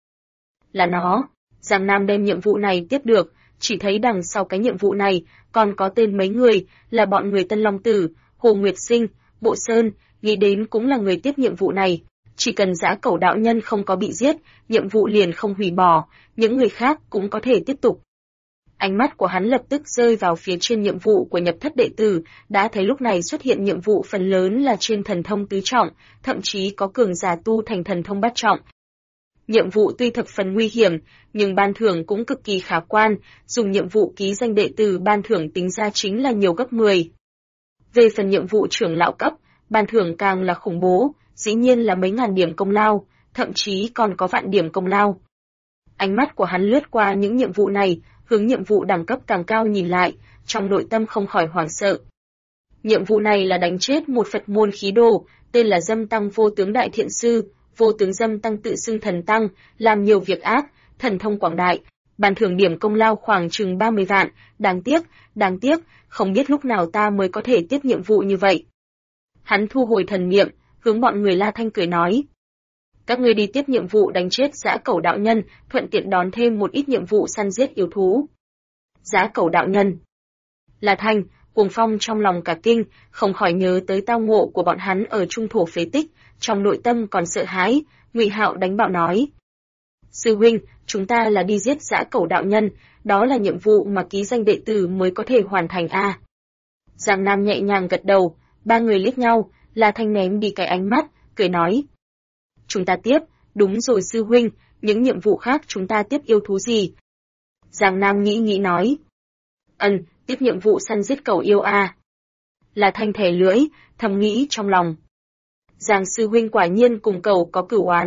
Là nó, Giang Nam đem nhiệm vụ này tiếp được, chỉ thấy đằng sau cái nhiệm vụ này, còn có tên mấy người, là bọn người Tân Long Tử, Hồ Nguyệt Sinh, Bộ Sơn, nghĩ đến cũng là người tiếp nhiệm vụ này. Chỉ cần Giã Cẩu đạo nhân không có bị giết, nhiệm vụ liền không hủy bỏ, những người khác cũng có thể tiếp tục. Ánh mắt của hắn lập tức rơi vào phía trên nhiệm vụ của nhập thất đệ tử, đã thấy lúc này xuất hiện nhiệm vụ phần lớn là trên thần thông tứ trọng, thậm chí có cường giả tu thành thần thông bát trọng. Nhiệm vụ tuy thập phần nguy hiểm, nhưng ban thưởng cũng cực kỳ khả quan, dùng nhiệm vụ ký danh đệ tử ban thưởng tính ra chính là nhiều gấp 10. Về phần nhiệm vụ trưởng lão cấp, ban thưởng càng là khủng bố, dĩ nhiên là mấy ngàn điểm công lao, thậm chí còn có vạn điểm công lao. Ánh mắt của hắn lướt qua những nhiệm vụ này, hướng nhiệm vụ đẳng cấp càng cao nhìn lại, trong nội tâm không khỏi hoảng sợ. Nhiệm vụ này là đánh chết một Phật môn khí đồ, tên là Dâm Tăng Vô Tướng Đại Thiện Sư, Vô Tướng Dâm Tăng tự xưng thần tăng, làm nhiều việc ác, thần thông quảng đại, ban thưởng điểm công lao khoảng chừng 30 vạn, đáng tiếc, không biết lúc nào ta mới có thể tiếp nhiệm vụ như vậy. Hắn thu hồi thần niệm, hướng bọn người La Thanh cười nói. Các ngươi đi tiếp nhiệm vụ đánh chết Giã Cẩu đạo nhân, thuận tiện đón thêm một ít nhiệm vụ săn giết yêu thú. Giã Cẩu đạo nhân. La Thanh, Cuồng Phong trong lòng cả kinh, không khỏi nhớ tới tao ngộ của bọn hắn ở trung thổ phế tích, trong nội tâm còn sợ hãi, Ngụy Hạo đánh bạo nói. Sư huynh, chúng ta là đi giết Giã Cẩu đạo nhân, đó là nhiệm vụ mà ký danh đệ tử mới có thể hoàn thành a. Giang Nam nhẹ nhàng gật đầu, ba người liếc nhau, La Thanh ném đi cái ánh mắt, cười nói. Chúng ta tiếp, đúng rồi sư huynh, những nhiệm vụ khác chúng ta tiếp yêu thú gì? Giang Nam nghĩ nói. Tiếp nhiệm vụ săn giết cẩu yêu a. La Thanh thè lưỡi, thầm nghĩ trong lòng. Giang sư huynh quả nhiên cùng cẩu có cửu oán,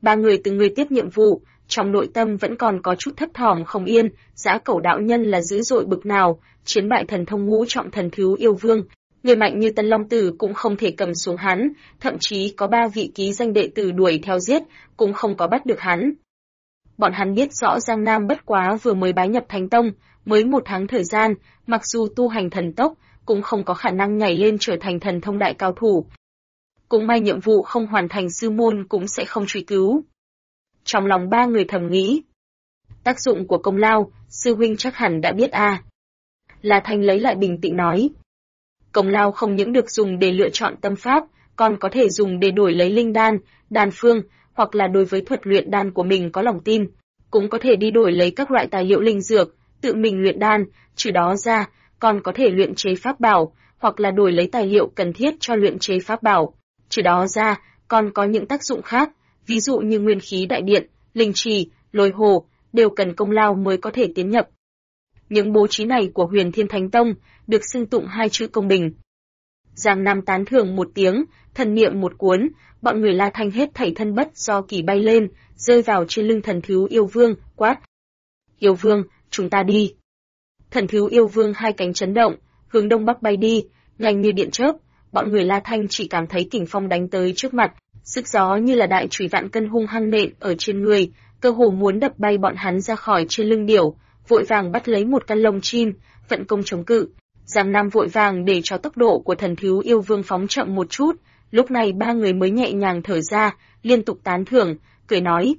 Ba người từng người tiếp nhiệm vụ, trong nội tâm vẫn còn có chút thấp thỏm không yên, Dã Cẩu đạo nhân là dữ dội bực nào, chiến bại thần thông ngũ trọng thần thiếu yêu vương, người mạnh như Tân Long Tử cũng không thể cầm xuống hắn, thậm chí có 3 vị ký danh đệ tử đuổi theo giết, cũng không có bắt được hắn. Bọn hắn biết rõ Giang Nam bất quá vừa mới bái nhập Thánh Tông, mới 1 tháng thời gian, mặc dù tu hành thần tốc, cũng không có khả năng nhảy lên trở thành thần thông đại cao thủ. Cũng may nhiệm vụ không hoàn thành sư môn cũng sẽ không truy cứu. Trong lòng 3 người thầm nghĩ. Tác dụng của công lao, sư huynh chắc hẳn đã biết a. La Thanh lấy lại bình tĩnh nói. Công lao không những được dùng để lựa chọn tâm pháp, còn có thể dùng để đổi lấy linh đan, đan phương, hoặc là đối với thuật luyện đan của mình có lòng tin, cũng có thể đi đổi lấy các loại tài liệu linh dược, tự mình luyện đan, trừ đó ra, còn có thể luyện chế pháp bảo, hoặc là đổi lấy tài liệu cần thiết cho luyện chế pháp bảo. Trừ đó ra, còn có những tác dụng khác, ví dụ như nguyên khí đại điện, linh trì, lôi hồ, đều cần công lao mới có thể tiến nhập. Những bố trí này của Huyền Thiên Thánh Tông được xưng tụng 2 chữ công bình. Giang Nam tán thưởng một tiếng, thần niệm một cuốn, bọn người La Thanh hết thảy thân bất do kỳ bay lên, rơi vào trên lưng thần thú yêu vương, quát. Yêu vương, chúng ta đi. Thần thú yêu vương 2 cánh chấn động, hướng đông bắc bay đi, nhanh như điện chớp, bọn người La Thanh chỉ cảm thấy kình phong đánh tới trước mặt, sức gió như là đại chùy vạn cân hung hăng nện ở trên người, cơ hồ muốn đập bay bọn hắn ra khỏi trên lưng điểu, vội vàng bắt lấy một căn lông chim, vận công chống cự. Giang Nam vội vàng để cho tốc độ của thần thú yêu vương phóng chậm một chút, lúc này 3 người mới nhẹ nhàng thở ra, liên tục tán thưởng, cười nói.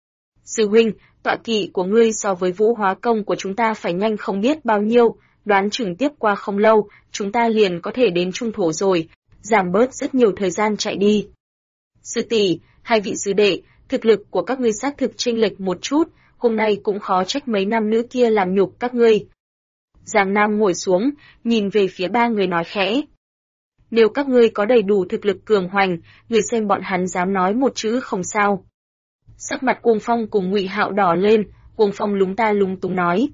Sư huynh, tọa kỵ của ngươi so với vũ hóa công của chúng ta phải nhanh không biết bao nhiêu, đoán chừng tiếp qua không lâu, chúng ta liền có thể đến trung thổ rồi, giảm bớt rất nhiều thời gian chạy đi. Sư tỷ, 2 vị sư đệ, thực lực của các ngươi xác thực chênh lệch một chút, hôm nay cũng khó trách mấy nam nữ kia làm nhục các ngươi. Giang Nam ngồi xuống, nhìn về phía 3 người nói khẽ. Nếu các ngươi có đầy đủ thực lực cường hoành, người xem bọn hắn dám nói một chữ không sao. Sắc mặt Cuồng Phong cùng Ngụy Hạo đỏ lên, Cuồng Phong lúng ta lúng túng nói.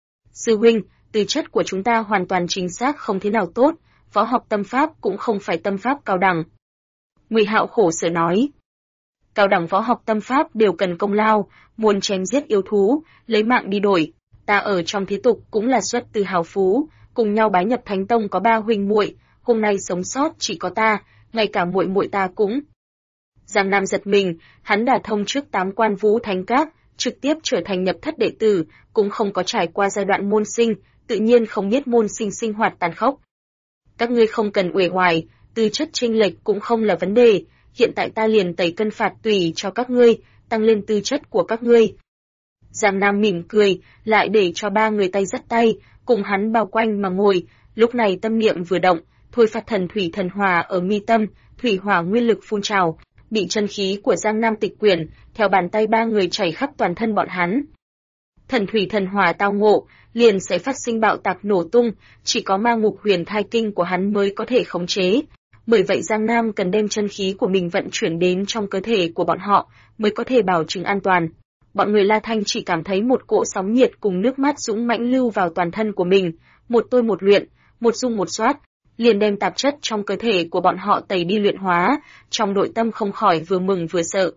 Sư huynh, tư chất của chúng ta hoàn toàn chính xác không thế nào tốt, võ học tâm pháp cũng không phải tâm pháp cao đẳng. Ngụy Hạo khổ sở nói. Cao đẳng võ học tâm pháp đều cần công lao, muốn chém giết yêu thú, lấy mạng đi đổi. Ta ở trong thế tục cũng là xuất từ hào phú, cùng nhau bái nhập Thánh Tông có 3 huynh muội, hôm nay sống sót chỉ có ta, ngay cả muội muội ta cũng. Giang Nam giật mình, hắn đả thông trước 8 quan vũ thánh các, trực tiếp trở thành nhập thất đệ tử, cũng không có trải qua giai đoạn môn sinh, tự nhiên không biết môn sinh sinh hoạt tàn khốc. Các ngươi không cần uể oải, tư chất chênh lệch cũng không là vấn đề, hiện tại ta liền tẩy cân phạt tùy cho các ngươi, tăng lên tư chất của các ngươi. Giang Nam mỉm cười, lại để cho 3 người tay dắt tay, cùng hắn bao quanh mà ngồi, lúc này tâm niệm vừa động, thôi phát thần thủy thần hỏa ở mi tâm, thủy hỏa nguyên lực phun trào, bị chân khí của Giang Nam tịch quyển, theo bàn tay 3 người chảy khắp toàn thân bọn hắn. Thần thủy thần hỏa tao ngộ, liền sẽ phát sinh bạo tạc nổ tung, chỉ có ma ngục huyền thai kinh của hắn mới có thể khống chế. Bởi vậy Giang Nam cần đem chân khí của mình vận chuyển đến trong cơ thể của bọn họ, mới có thể bảo chứng an toàn. Bọn người La Thanh chỉ cảm thấy một cỗ sóng nhiệt cùng nước mắt dũng mãnh lưu vào toàn thân của mình, một tôi một luyện, một dung một xoát, liền đem tạp chất trong cơ thể của bọn họ tẩy đi luyện hóa, trong nội tâm không khỏi vừa mừng vừa sợ.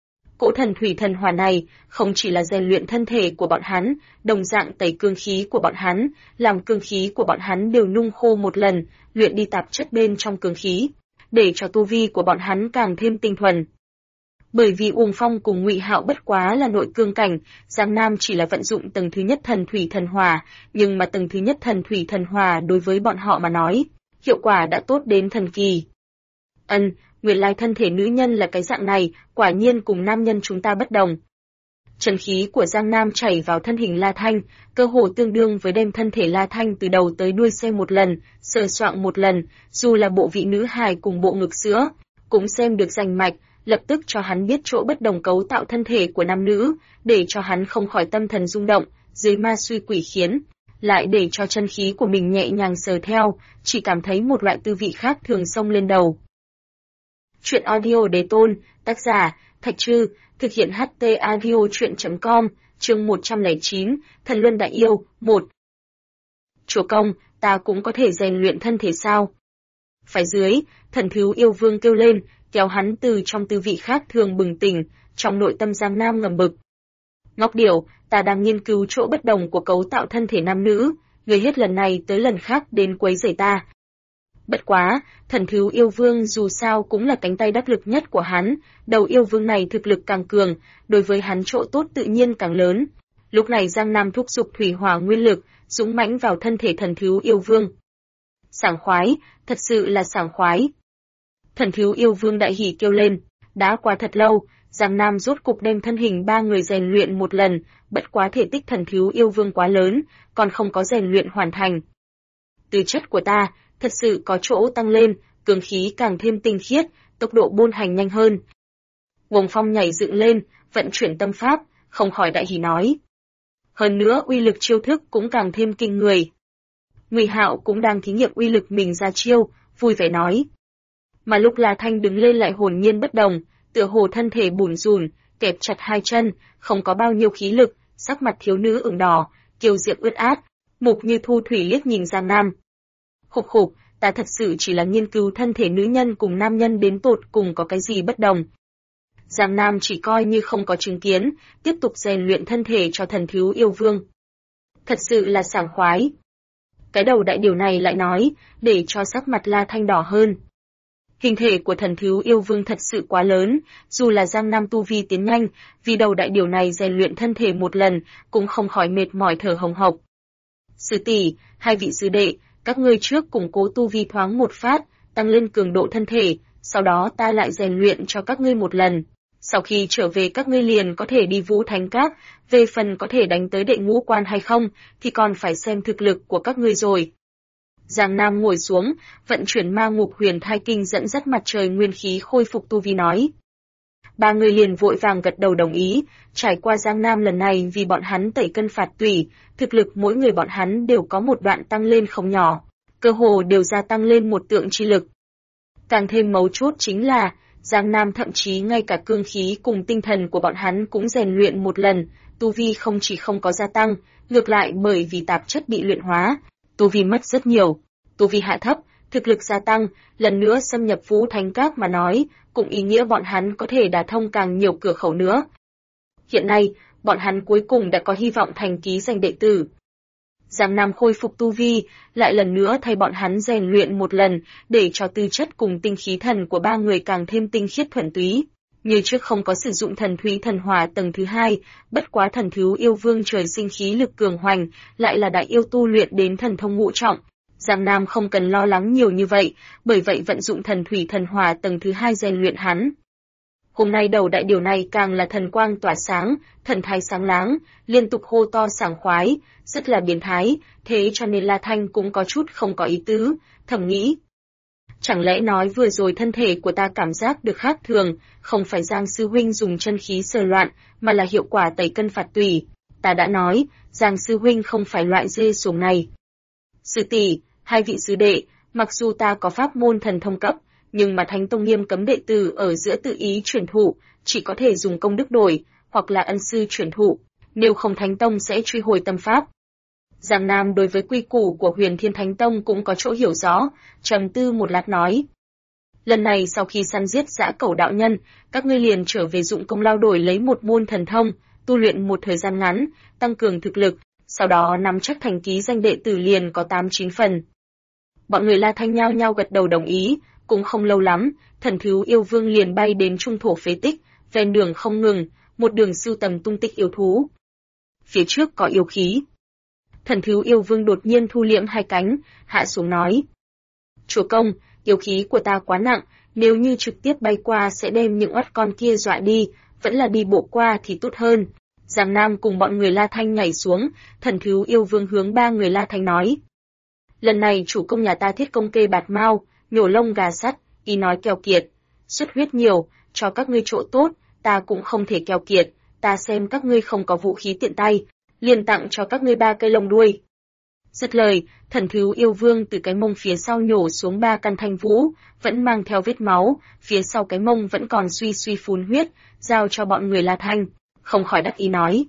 Cỗ thần thủy thần hỏa này không chỉ là rèn luyện thân thể của bọn hắn, đồng dạng tẩy cương khí của bọn hắn, làm cương khí của bọn hắn đều nung khô một lần, luyện đi tạp chất bên trong cương khí, để cho tu vi của bọn hắn càng thêm tinh thuần. Bởi vì Uông Phong cùng Ngụy Hạo bất quá là nội cương cảnh, Giang Nam chỉ là vận dụng tầng thứ nhất thần thủy thần hỏa, nhưng mà tầng thứ nhất thần thủy thần hỏa đối với bọn họ mà nói, hiệu quả đã tốt đến thần kỳ. Nguyên lai thân thể nữ nhân là cái dạng này, quả nhiên cùng nam nhân chúng ta bất đồng. Chân khí của Giang Nam chảy vào thân hình La Thanh, cơ hồ tương đương với đem thân thể La Thanh từ đầu tới đuôi xem một lần, sờ soạng một lần, dù là bộ vị nữ hài cùng bộ ngực sữa, cũng xem được rành mạch, lập tức cho hắn biết chỗ bất đồng cấu tạo thân thể của nam nữ, để cho hắn không khỏi tâm thần rung động, dưới ma suy quỷ khiến, lại để cho chân khí của mình nhẹ nhàng sờ theo, chỉ cảm thấy một loại tư vị khác thường xông lên đầu. Chuyện audio đề tôn, tác giả, Thạch Trư, thực hiện HT audio chuyện.com, chương 109, Thần Luân Đại Yêu, 1. Chúa công, ta cũng có thể rèn luyện thân thể sao? Phải dưới, thần thú yêu vương kêu lên, kéo hắn từ trong tư vị khác thường bừng tỉnh, trong nội tâm Giang Nam ngầm bực. Ngốc điểu, ta đang nghiên cứu chỗ bất đồng của cấu tạo thân thể nam nữ, ngươi hết lần này tới lần khác đến quấy rầy ta. Bất quá, Thần Thú Yêu Vương dù sao cũng là cánh tay đắc lực nhất của hắn, đầu yêu vương này thực lực càng cường, đối với hắn chỗ tốt tự nhiên càng lớn. Lúc này Giang Nam thúc giục thủy hỏa nguyên lực, dũng mãnh vào thân thể Thần Thú Yêu Vương. Sảng khoái, thật sự là sảng khoái. Thần Thú Yêu Vương đại hỉ kêu lên, đã qua thật lâu, Giang Nam rốt cục đem thân hình ba người rèn luyện một lần, bất quá thể tích Thần Thú Yêu Vương quá lớn, còn không có rèn luyện hoàn thành. Tư chất của ta, thật sự có chỗ tăng lên, cường khí càng thêm tinh khiết, tốc độ bôn hành nhanh hơn. Wồng Phong nhảy dựng lên, vận chuyển tâm pháp, không khỏi đại hỉ nói. Hơn nữa uy lực chiêu thức cũng càng thêm kinh người. Ngụy Hạo cũng đang thí nghiệm uy lực mình ra chiêu, vui vẻ nói. Mà lúc La Thanh đứng lên lại hồn nhiên bất đồng, tựa hồ thân thể bủn rủn, kẹp chặt hai chân, không có bao nhiêu khí lực, sắc mặt thiếu nữ ửng đỏ, kiều diễm ướt át, Mục Như Thu thủy liếc nhìn Giang Nam. Khục khục, ta thật sự chỉ là nghiên cứu thân thể nữ nhân cùng nam nhân đến tột cùng có cái gì bất đồng. Giang Nam chỉ coi như không có chứng kiến, tiếp tục rèn luyện thân thể cho Thần Thú Yêu Vương. Thật sự là sảng khoái. Cái đầu đại điều này lại nói, để cho sắc mặt La Thanh đỏ hơn. Hình thể của Thần Thú Yêu Vương thật sự quá lớn, dù là Giang Nam tu vi tiến nhanh, vì đầu đại điều này rèn luyện thân thể một lần, cũng không khỏi mệt mỏi thở hồng hộc. Sư tỷ, hai vị sư đệ, các ngươi trước củng cố tu vi thoáng một phát, tăng lên cường độ thân thể, sau đó ta lại rèn luyện cho các ngươi một lần. Sau khi trở về các ngươi liền có thể đi Vũ Thánh Các, về phần có thể đánh tới đệ ngũ quan hay không, thì còn phải xem thực lực của các ngươi rồi. Giang Nam ngồi xuống, vận chuyển ma ngục huyền thai kinh dẫn dắt mặt trời nguyên khí khôi phục tu vi nói. Ba người liền vội vàng gật đầu đồng ý, trải qua Giang Nam lần này vì bọn hắn tẩy cân phạt tủy, thực lực mỗi người bọn hắn đều có một đoạn tăng lên không nhỏ, cơ hồ đều gia tăng lên một tượng chi lực. Càng thêm mấu chốt chính là, Giang Nam thậm chí ngay cả cương khí cùng tinh thần của bọn hắn cũng rèn luyện một lần, tu vi không chỉ không có gia tăng, ngược lại bởi vì tạp chất bị luyện hóa, tu vi mất rất nhiều, tu vi hạ thấp, thực lực gia tăng, lần nữa xâm nhập Vũ Thánh Các mà nói, cũng ý nghĩa bọn hắn có thể đả thông càng nhiều cửa khẩu nữa. Hiện nay, bọn hắn cuối cùng đã có hy vọng thành ký danh đệ tử. Giang Nam khôi phục tu vi, lại lần nữa thay bọn hắn rèn luyện một lần, để cho tư chất cùng tinh khí thần của ba người càng thêm tinh khiết thuần túy. Như trước không có sử dụng thần thúy thần hỏa tầng thứ hai, bất quá Thần Thú Yêu Vương trời sinh khí lực cường hoành, lại là đại yêu tu luyện đến thần thông ngũ trọng. Giang Nam không cần lo lắng nhiều như vậy, bởi vậy vận dụng thần thủy thần hỏa tầng thứ hai rèn luyện hắn. Hôm nay đầu đại điều này càng là thần quang tỏa sáng, thần thái sáng láng, liên tục hô to sảng khoái, rất là biến thái, thế cho nên La Thanh cũng có chút không có ý tứ, thầm nghĩ. Chẳng lẽ nói vừa rồi thân thể của ta cảm giác được khác thường, không phải Giang Sư Huynh dùng chân khí sờ loạn, mà là hiệu quả tẩy cân phạt tủy. Ta đã nói, Giang Sư Huynh không phải loại dê xuồng này. Sư tỷ, hai vị sư đệ, mặc dù ta có pháp môn thần thông cấp, nhưng mà Thánh Tông nghiêm cấm đệ tử ở giữa tự ý chuyển thụ, chỉ có thể dùng công đức đổi, hoặc là ân sư chuyển thụ, nếu không Thánh Tông sẽ truy hồi tâm pháp. Giang Nam đối với quy củ của Huyền Thiên Thánh Tông cũng có chỗ hiểu rõ, trầm tư một lát nói. Lần này sau khi săn giết dã cẩu đạo nhân, các ngươi liền trở về dụng công lao đổi lấy một môn thần thông, tu luyện một thời gian ngắn, tăng cường thực lực, sau đó nắm chắc thành ký danh đệ tử liền có 8-9 phần. Bọn người La Thanh nhao nhao gật đầu đồng ý, cũng không lâu lắm, Thần Thú Yêu Vương liền bay đến trung thổ phế tích, ven đường không ngừng, một đường sưu tầm tung tích yêu thú. Phía trước có yêu khí. Thần Thú Yêu Vương đột nhiên thu liễm hai cánh, hạ xuống nói. Chúa công, yêu khí của ta quá nặng, nếu như trực tiếp bay qua sẽ đem những oắt con kia dọa đi, vẫn là đi bộ qua thì tốt hơn. Giang Nam cùng bọn người La Thanh nhảy xuống, Thần Thú Yêu Vương hướng ba người La Thanh nói. Lần này chủ công nhà ta thiết công kê bạt mao, nhổ lông gà sắt, ý nói keo kiệt, xuất huyết nhiều, cho các ngươi chỗ tốt, ta cũng không thể keo kiệt, ta xem các ngươi không có vũ khí tiện tay, liền tặng cho các ngươi 3 cây lông đuôi. Dứt lời, Thần Thú Yêu Vương từ cái mông phía sau nhổ xuống 3 căn thanh vũ, vẫn mang theo vết máu, phía sau cái mông vẫn còn suy suy phun huyết, giao cho bọn người La Thanh, không khỏi đắc ý nói.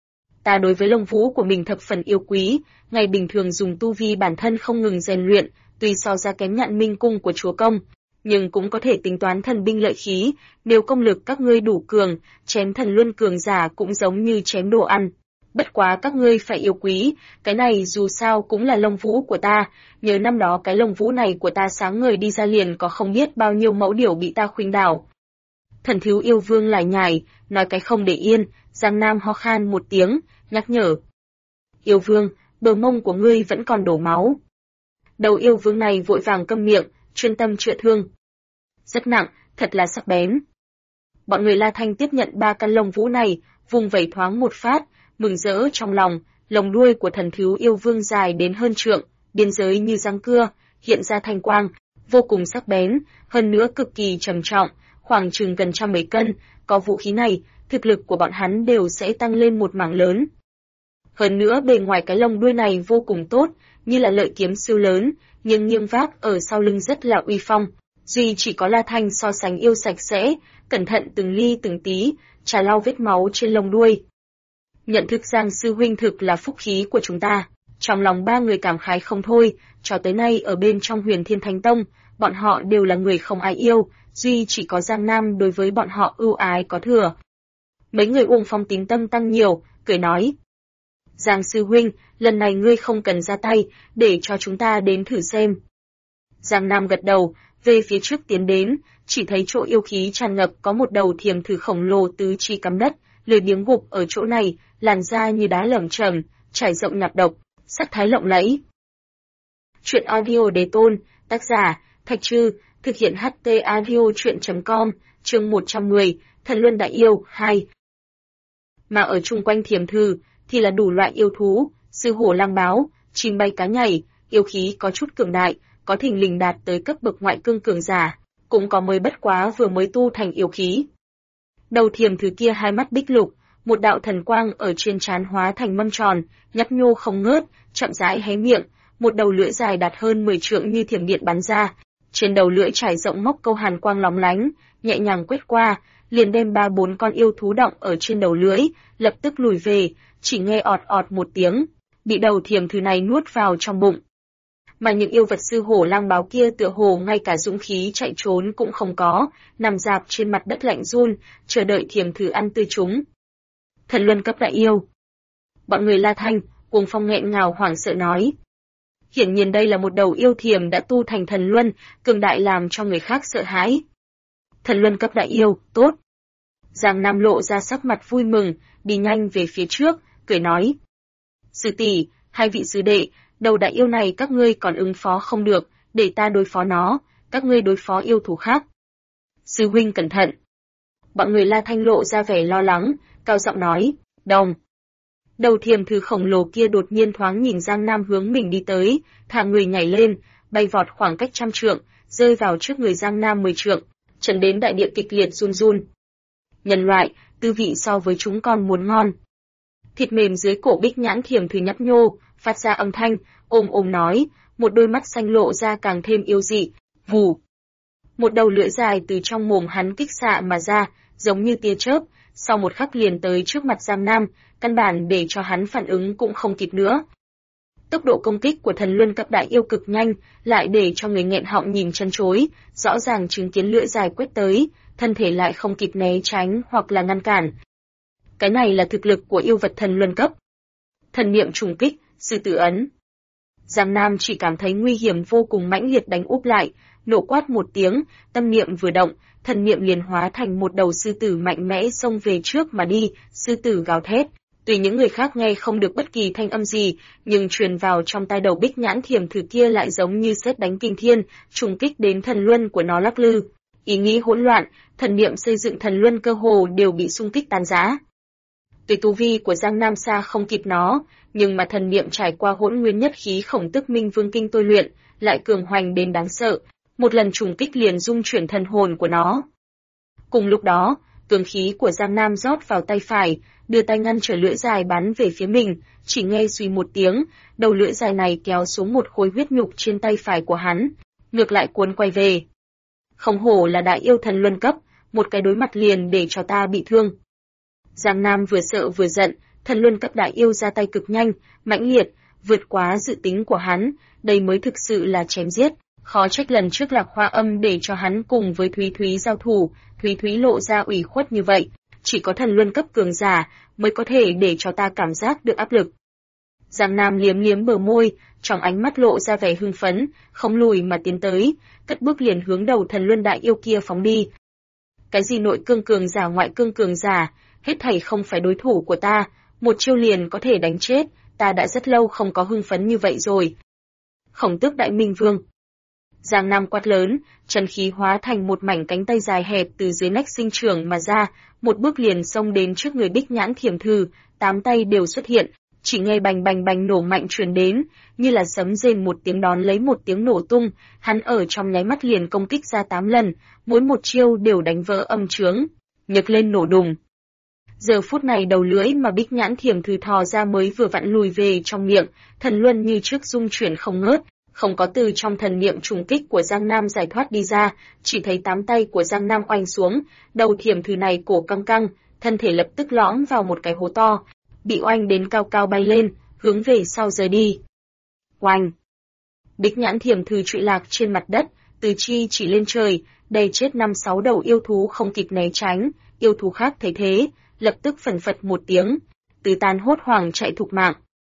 Ta đối với lông vũ của mình thập phần yêu quý, ngày bình thường dùng tu vi bản thân không ngừng rèn luyện, tuy so ra kém Nhạn Minh cung của chúa công, nhưng cũng có thể tính toán thần binh lợi khí, nếu công lực các ngươi đủ cường, chém thần luân cường giả cũng giống như chém đồ ăn. Bất quá các ngươi phải yêu quý, cái này dù sao cũng là lông vũ của ta, nhớ năm đó cái lông vũ này của ta sáng ngời đi ra liền có không biết bao nhiêu mẫu điểu bị ta khuynh đảo. Thần thiếu yêu vương lải nhải, nói cái không để yên, Giang Nam ho khan một tiếng, nhắc nhở. Yêu vương, bờ mông của ngươi vẫn còn đổ máu. Đầu yêu vương này vội vàng câm miệng, chuyên tâm chữa thương. Rất nặng, thật là sắc bén. Bọn người La Thanh tiếp nhận 3 căn lông vũ này, vùng vẩy thoáng một phát, mừng rỡ trong lòng, lồng đuôi của thần thiếu yêu vương dài đến hơn trượng, biên giới như răng cưa, hiện ra thanh quang, vô cùng sắc bén, hơn nữa cực kỳ trầm trọng, khoảng chừng gần 110 cân, có vũ khí này, thực lực của bọn hắn đều sẽ tăng lên một mảng lớn. Hơn nữa bề ngoài cái lông đuôi này vô cùng tốt, như là lợi kiếm siêu lớn, nhưng nghiêng vác ở sau lưng rất là uy phong. Duy chỉ có La Thanh so sánh yêu sạch sẽ, cẩn thận từng ly từng tí, trà lau vết máu trên lông đuôi. Nhận thức Giang sư huynh thực là phúc khí của chúng ta. Trong lòng 3 người cảm khái không thôi, cho tới nay ở bên trong Huyền Thiên Thánh Tông, bọn họ đều là người không ai yêu, duy chỉ có Giang Nam đối với bọn họ ưu ái có thừa. Mấy người Uông Phong tín tâm tăng nhiều, cười nói. Giang sư huynh, lần này ngươi không cần ra tay, để cho chúng ta đến thử xem. Giang Nam gật đầu, về phía trước tiến đến, chỉ thấy chỗ yêu khí tràn ngập có một đầu thiềm thử khổng lồ tứ chi cắm đất, lười biếng gục ở chỗ này, làn da như đá lởm chởm, trải rộng nhạt độc, sắc thái lộng lẫy. Truyện audio Đế Tôn, tác giả Thạch Trư, thực hiện HT audio truyện.com, chương 110, Thần Luân Đại Yêu 2. Mà ở chung quanh thiềm thử thì là đủ loại yêu thú, sư hổ lang báo, chim bay cá nhảy, yêu khí có chút cường đại, có thình lình đạt tới cấp bậc ngoại cương cường giả, cũng có mới bất quá vừa mới tu thành yêu khí. Đầu thiềm thử kia hai mắt bích lục, một đạo thần quang ở trên trán hóa thành mâm tròn, nhấp nhô không ngớt, chậm rãi hé miệng, một đầu lưỡi dài đạt hơn 10 trượng như thiểm điện bắn ra, trên đầu lưỡi trải rộng móc câu hàn quang lóng lánh, nhẹ nhàng quét qua, liền đem 3-4 con yêu thú động ở trên đầu lưỡi, lập tức lùi về, chỉ nghe ọt ọt một tiếng, bị đầu thiềm thử này nuốt vào trong bụng. Mà những yêu vật sư hổ lang báo kia tựa hồ ngay cả dũng khí chạy trốn cũng không có, nằm rạp trên mặt đất lạnh run, chờ đợi thiềm thử ăn tươi chúng. Thần Luân cấp đại yêu. Bọn người La Thanh, Uông Phong nghẹn ngào hoảng sợ nói. Hiển nhiên đây là một đầu yêu thiềm đã tu thành thần luân, cường đại làm cho người khác sợ hãi. Thần Luân cấp đại yêu, tốt. Giang Nam lộ ra sắc mặt vui mừng, đi nhanh về phía trước, cười nói. Sư tỷ, hai vị sư đệ, đầu đại yêu này các ngươi còn ứng phó không được, để ta đối phó nó, các ngươi đối phó yêu thú khác. Sư huynh cẩn thận. Bọn người La Thanh lộ ra vẻ lo lắng, cao giọng nói, đồng. Đầu thiềm thử khổng lồ kia đột nhiên thoáng nhìn Giang Nam hướng mình đi tới, thả người nhảy lên, bay vọt khoảng cách 100 trượng, rơi vào trước người Giang Nam 10 trượng, chấn đến đại địa kịch liệt run run. Nhân loại, tư vị so với chúng còn muốn ngon. Thịt mềm dưới cổ bích nhãn thiềm thử nhấp nhô, phát ra âm thanh, ôm ôm nói, một đôi mắt xanh lộ ra càng thêm yêu dị, vù. Một đầu lưỡi dài từ trong mồm hắn kích xạ mà ra, giống như tia chớp, sau một khắc liền tới trước mặt Giang Nam, căn bản để cho hắn phản ứng cũng không kịp nữa. Tốc độ công kích của thần luân cấp đại yêu cực nhanh, lại để cho người nghẹn họng nhìn chân chối, rõ ràng chứng kiến lưỡi dài quét tới, thân thể lại không kịp né tránh hoặc là ngăn cản. Cái này là thực lực của yêu vật thần luân cấp. Thần niệm trùng kích, sư tử ấn. Giang Nam chỉ cảm thấy nguy hiểm vô cùng mãnh liệt đánh úp lại, nổ quát một tiếng, tâm niệm vừa động, thần niệm liền hóa thành một đầu sư tử mạnh mẽ xông về trước mà đi, sư tử gào thét. Tuy những người khác nghe không được bất kỳ thanh âm gì, nhưng truyền vào trong tai đầu bích nhãn thiềm thử kia lại giống như sét đánh kinh thiên, trùng kích đến thần luân của nó lắc lư. Ý nghĩ hỗn loạn, thần niệm xây dựng thần luân cơ hồ đều bị xung kích tan rã. Tuy tu vi của Giang Nam xa không kịp nó, nhưng mà thần niệm trải qua hỗn nguyên nhất khí khổng tức minh vương kinh tôi luyện, lại cường hoành đến đáng sợ, một lần trùng kích liền dung chuyển thần hồn của nó. Cùng lúc đó, cường khí của Giang Nam rót vào tay phải, đưa tay ngăn trở lưỡi dài bắn về phía mình, chỉ nghe suy một tiếng, đầu lưỡi dài này kéo xuống một khối huyết nhục trên tay phải của hắn, ngược lại cuốn quay về. Không hổ là đại yêu thần luân cấp, một cái đối mặt liền để cho ta bị thương. Giang Nam vừa sợ vừa giận, thần luân cấp đại yêu ra tay cực nhanh, mãnh liệt, vượt quá dự tính của hắn, đây mới thực sự là chém giết, Khó trách lần trước Lạc Hoa Âm để cho hắn cùng với Thúy Thúy giao thủ, Thúy Thúy lộ ra ủy khuất như vậy, chỉ có thần luân cấp cường giả mới có thể để cho ta cảm giác được áp lực. Giang Nam liếm liếm bờ môi, trong ánh mắt lộ ra vẻ hưng phấn, không lùi mà tiến tới, cất bước liền hướng đầu thần luân đại yêu kia phóng đi. Cái gì nội cương cường giả ngoại cương cường giả, hết thảy không phải đối thủ của ta, một chiêu liền có thể đánh chết, ta đã rất lâu không có hưng phấn như vậy rồi. Khổng Tước Đại Minh Vương. Giang Nam quát lớn, chân khí hóa thành một mảnh cánh tay dài hẹp từ dưới nách sinh trưởng mà ra, một bước liền xông đến trước người Bích Nhãn Thiểm Thư, 8 tay đều xuất hiện, chỉ nghe bành bành bành nổ mạnh truyền đến, như là sấm rền một tiếng đón lấy một tiếng nổ tung, hắn ở trong nháy mắt liền công kích ra 8 lần, mỗi một chiêu đều đánh vỡ âm chướng, nhấc lên nổ đùng. Giờ phút này đầu lưỡi mà Bích Nhãn Thiểm Thư thò ra mới vừa vặn lùi về trong miệng, thần luân như trước rung chuyển không ngớt, không có từ trong thần niệm trùng kích của Giang Nam giải thoát đi ra, chỉ thấy 8 tay của Giang Nam oanh xuống, đầu Thiểm Thư này cổ căng căng, thân thể lập tức lõm vào một cái hố to, bị oanh đến cao cao bay lên, hướng về sau rời đi. Oanh! Bích Nhãn Thiểm Thư trụy lạc trên mặt đất, từ chi chỉ lên trời, đầy chết 5-6 đầu yêu thú không kịp né tránh, yêu thú khác thấy thế, lập tức phần phật một tiếng, từ tan hốt hoảng chạy thục mạng.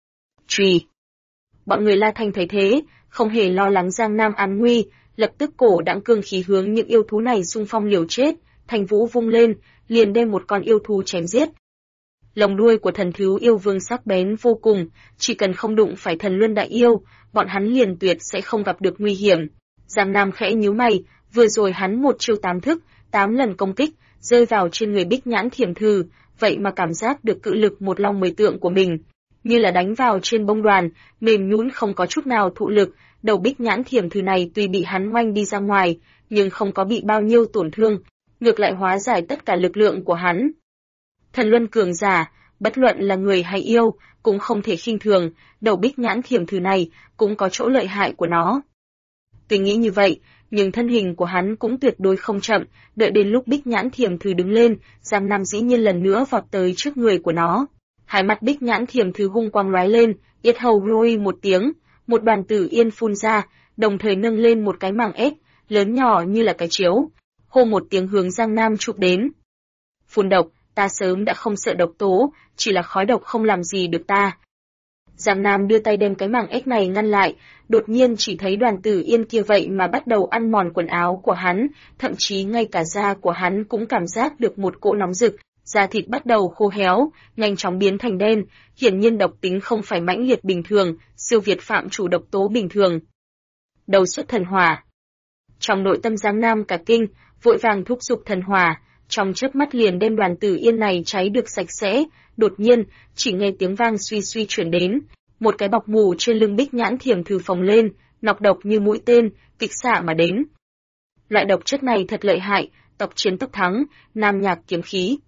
Truy! Bọn người La Thanh thấy thế, không hề lo lắng Giang Nam an nguy, lập tức cổ đãng cương khí hướng những yêu thú này xung phong liều chết, thành vũ vung lên, liền đem một con yêu thú chém giết. Lồng đuôi của thần thú yêu vương sắc bén vô cùng, chỉ cần không đụng phải thần luân đại yêu, bọn hắn liền tuyệt sẽ không gặp được nguy hiểm. Giang Nam khẽ nhíu mày, vừa rồi hắn một chiêu 8 thức, 8 lần công kích, rơi vào trên người Bích Nhãn Thiểm Thư, vậy mà cảm giác được cự lực một long 10 tượng của mình, như là đánh vào trên bông đoàn, mềm nhũn không có chút nào thụ lực. Đầu Bích Nhãn Thiểm Thư này tuy bị hắn oanh đi ra ngoài, nhưng không có bị bao nhiêu tổn thương, ngược lại hóa giải tất cả lực lượng của hắn. Thần luân cường giả, bất luận là người hay yêu, cũng không thể khinh thường, đầu Bích Nhãn Thiểm Thư này cũng có chỗ lợi hại của nó. Tuy nghĩ như vậy, nhưng thân hình của hắn cũng tuyệt đối không chậm, đợi đến lúc Bích Nhãn Thiểm Thư đứng lên, Giang Nam dĩ nhiên lần nữa vọt tới trước người của nó. Hai mắt Bích Nhãn Thiểm Thư hung quang lóe lên, yết hầu rôi một tiếng, một đoàn tử yên phun ra, đồng thời nâng lên một cái màng ếch, lớn nhỏ như là cái chiếu, hô một tiếng hướng Giang Nam chụp đến. Phun độc, ta sớm đã không sợ độc tố, chỉ là khói độc không làm gì được ta. Giang Nam đưa tay đem cái màng ếch này ngăn lại, đột nhiên chỉ thấy đoàn tử yên kia vậy mà bắt đầu ăn mòn quần áo của hắn, thậm chí ngay cả da của hắn cũng cảm giác được một cỗ nóng rực, da thịt bắt đầu khô héo, nhanh chóng biến thành đen, hiển nhiên độc tính không phải mãnh liệt bình thường, siêu việt phạm chủ độc tố bình thường. Đầu xuất thần hỏa. Trong nội tâm Giang Nam cả kinh, vội vàng thúc giục thần hỏa, trong chớp mắt liền đem đoàn tử yên này cháy được sạch sẽ, đột nhiên, chỉ nghe tiếng vang suy suy chuyển đến, một cái bọc mù trên lưng Bích Nhãn Thiểm Thư phồng lên, nọc độc như mũi tên, kích xạ mà đến. Loại độc chất này thật lợi hại, tộc chiến tốc thắng, nam nhạc kiếm khí.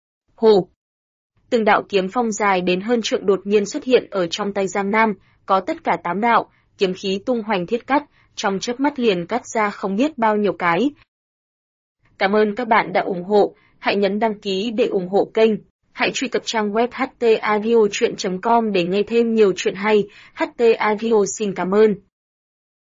Hồ! Từng đạo kiếm phong dài đến hơn trượng đột nhiên xuất hiện ở trong tay Giang Nam, có tất cả 8 đạo, kiếm khí tung hoành thiết cắt, trong chớp mắt liền cắt ra không biết bao nhiêu cái. Cảm ơn các bạn đã ủng hộ, hãy nhấn đăng ký để ủng hộ kênh. Hãy truy cập trang web htaudio.com để nghe thêm nhiều chuyện hay. HT Audio xin cảm ơn.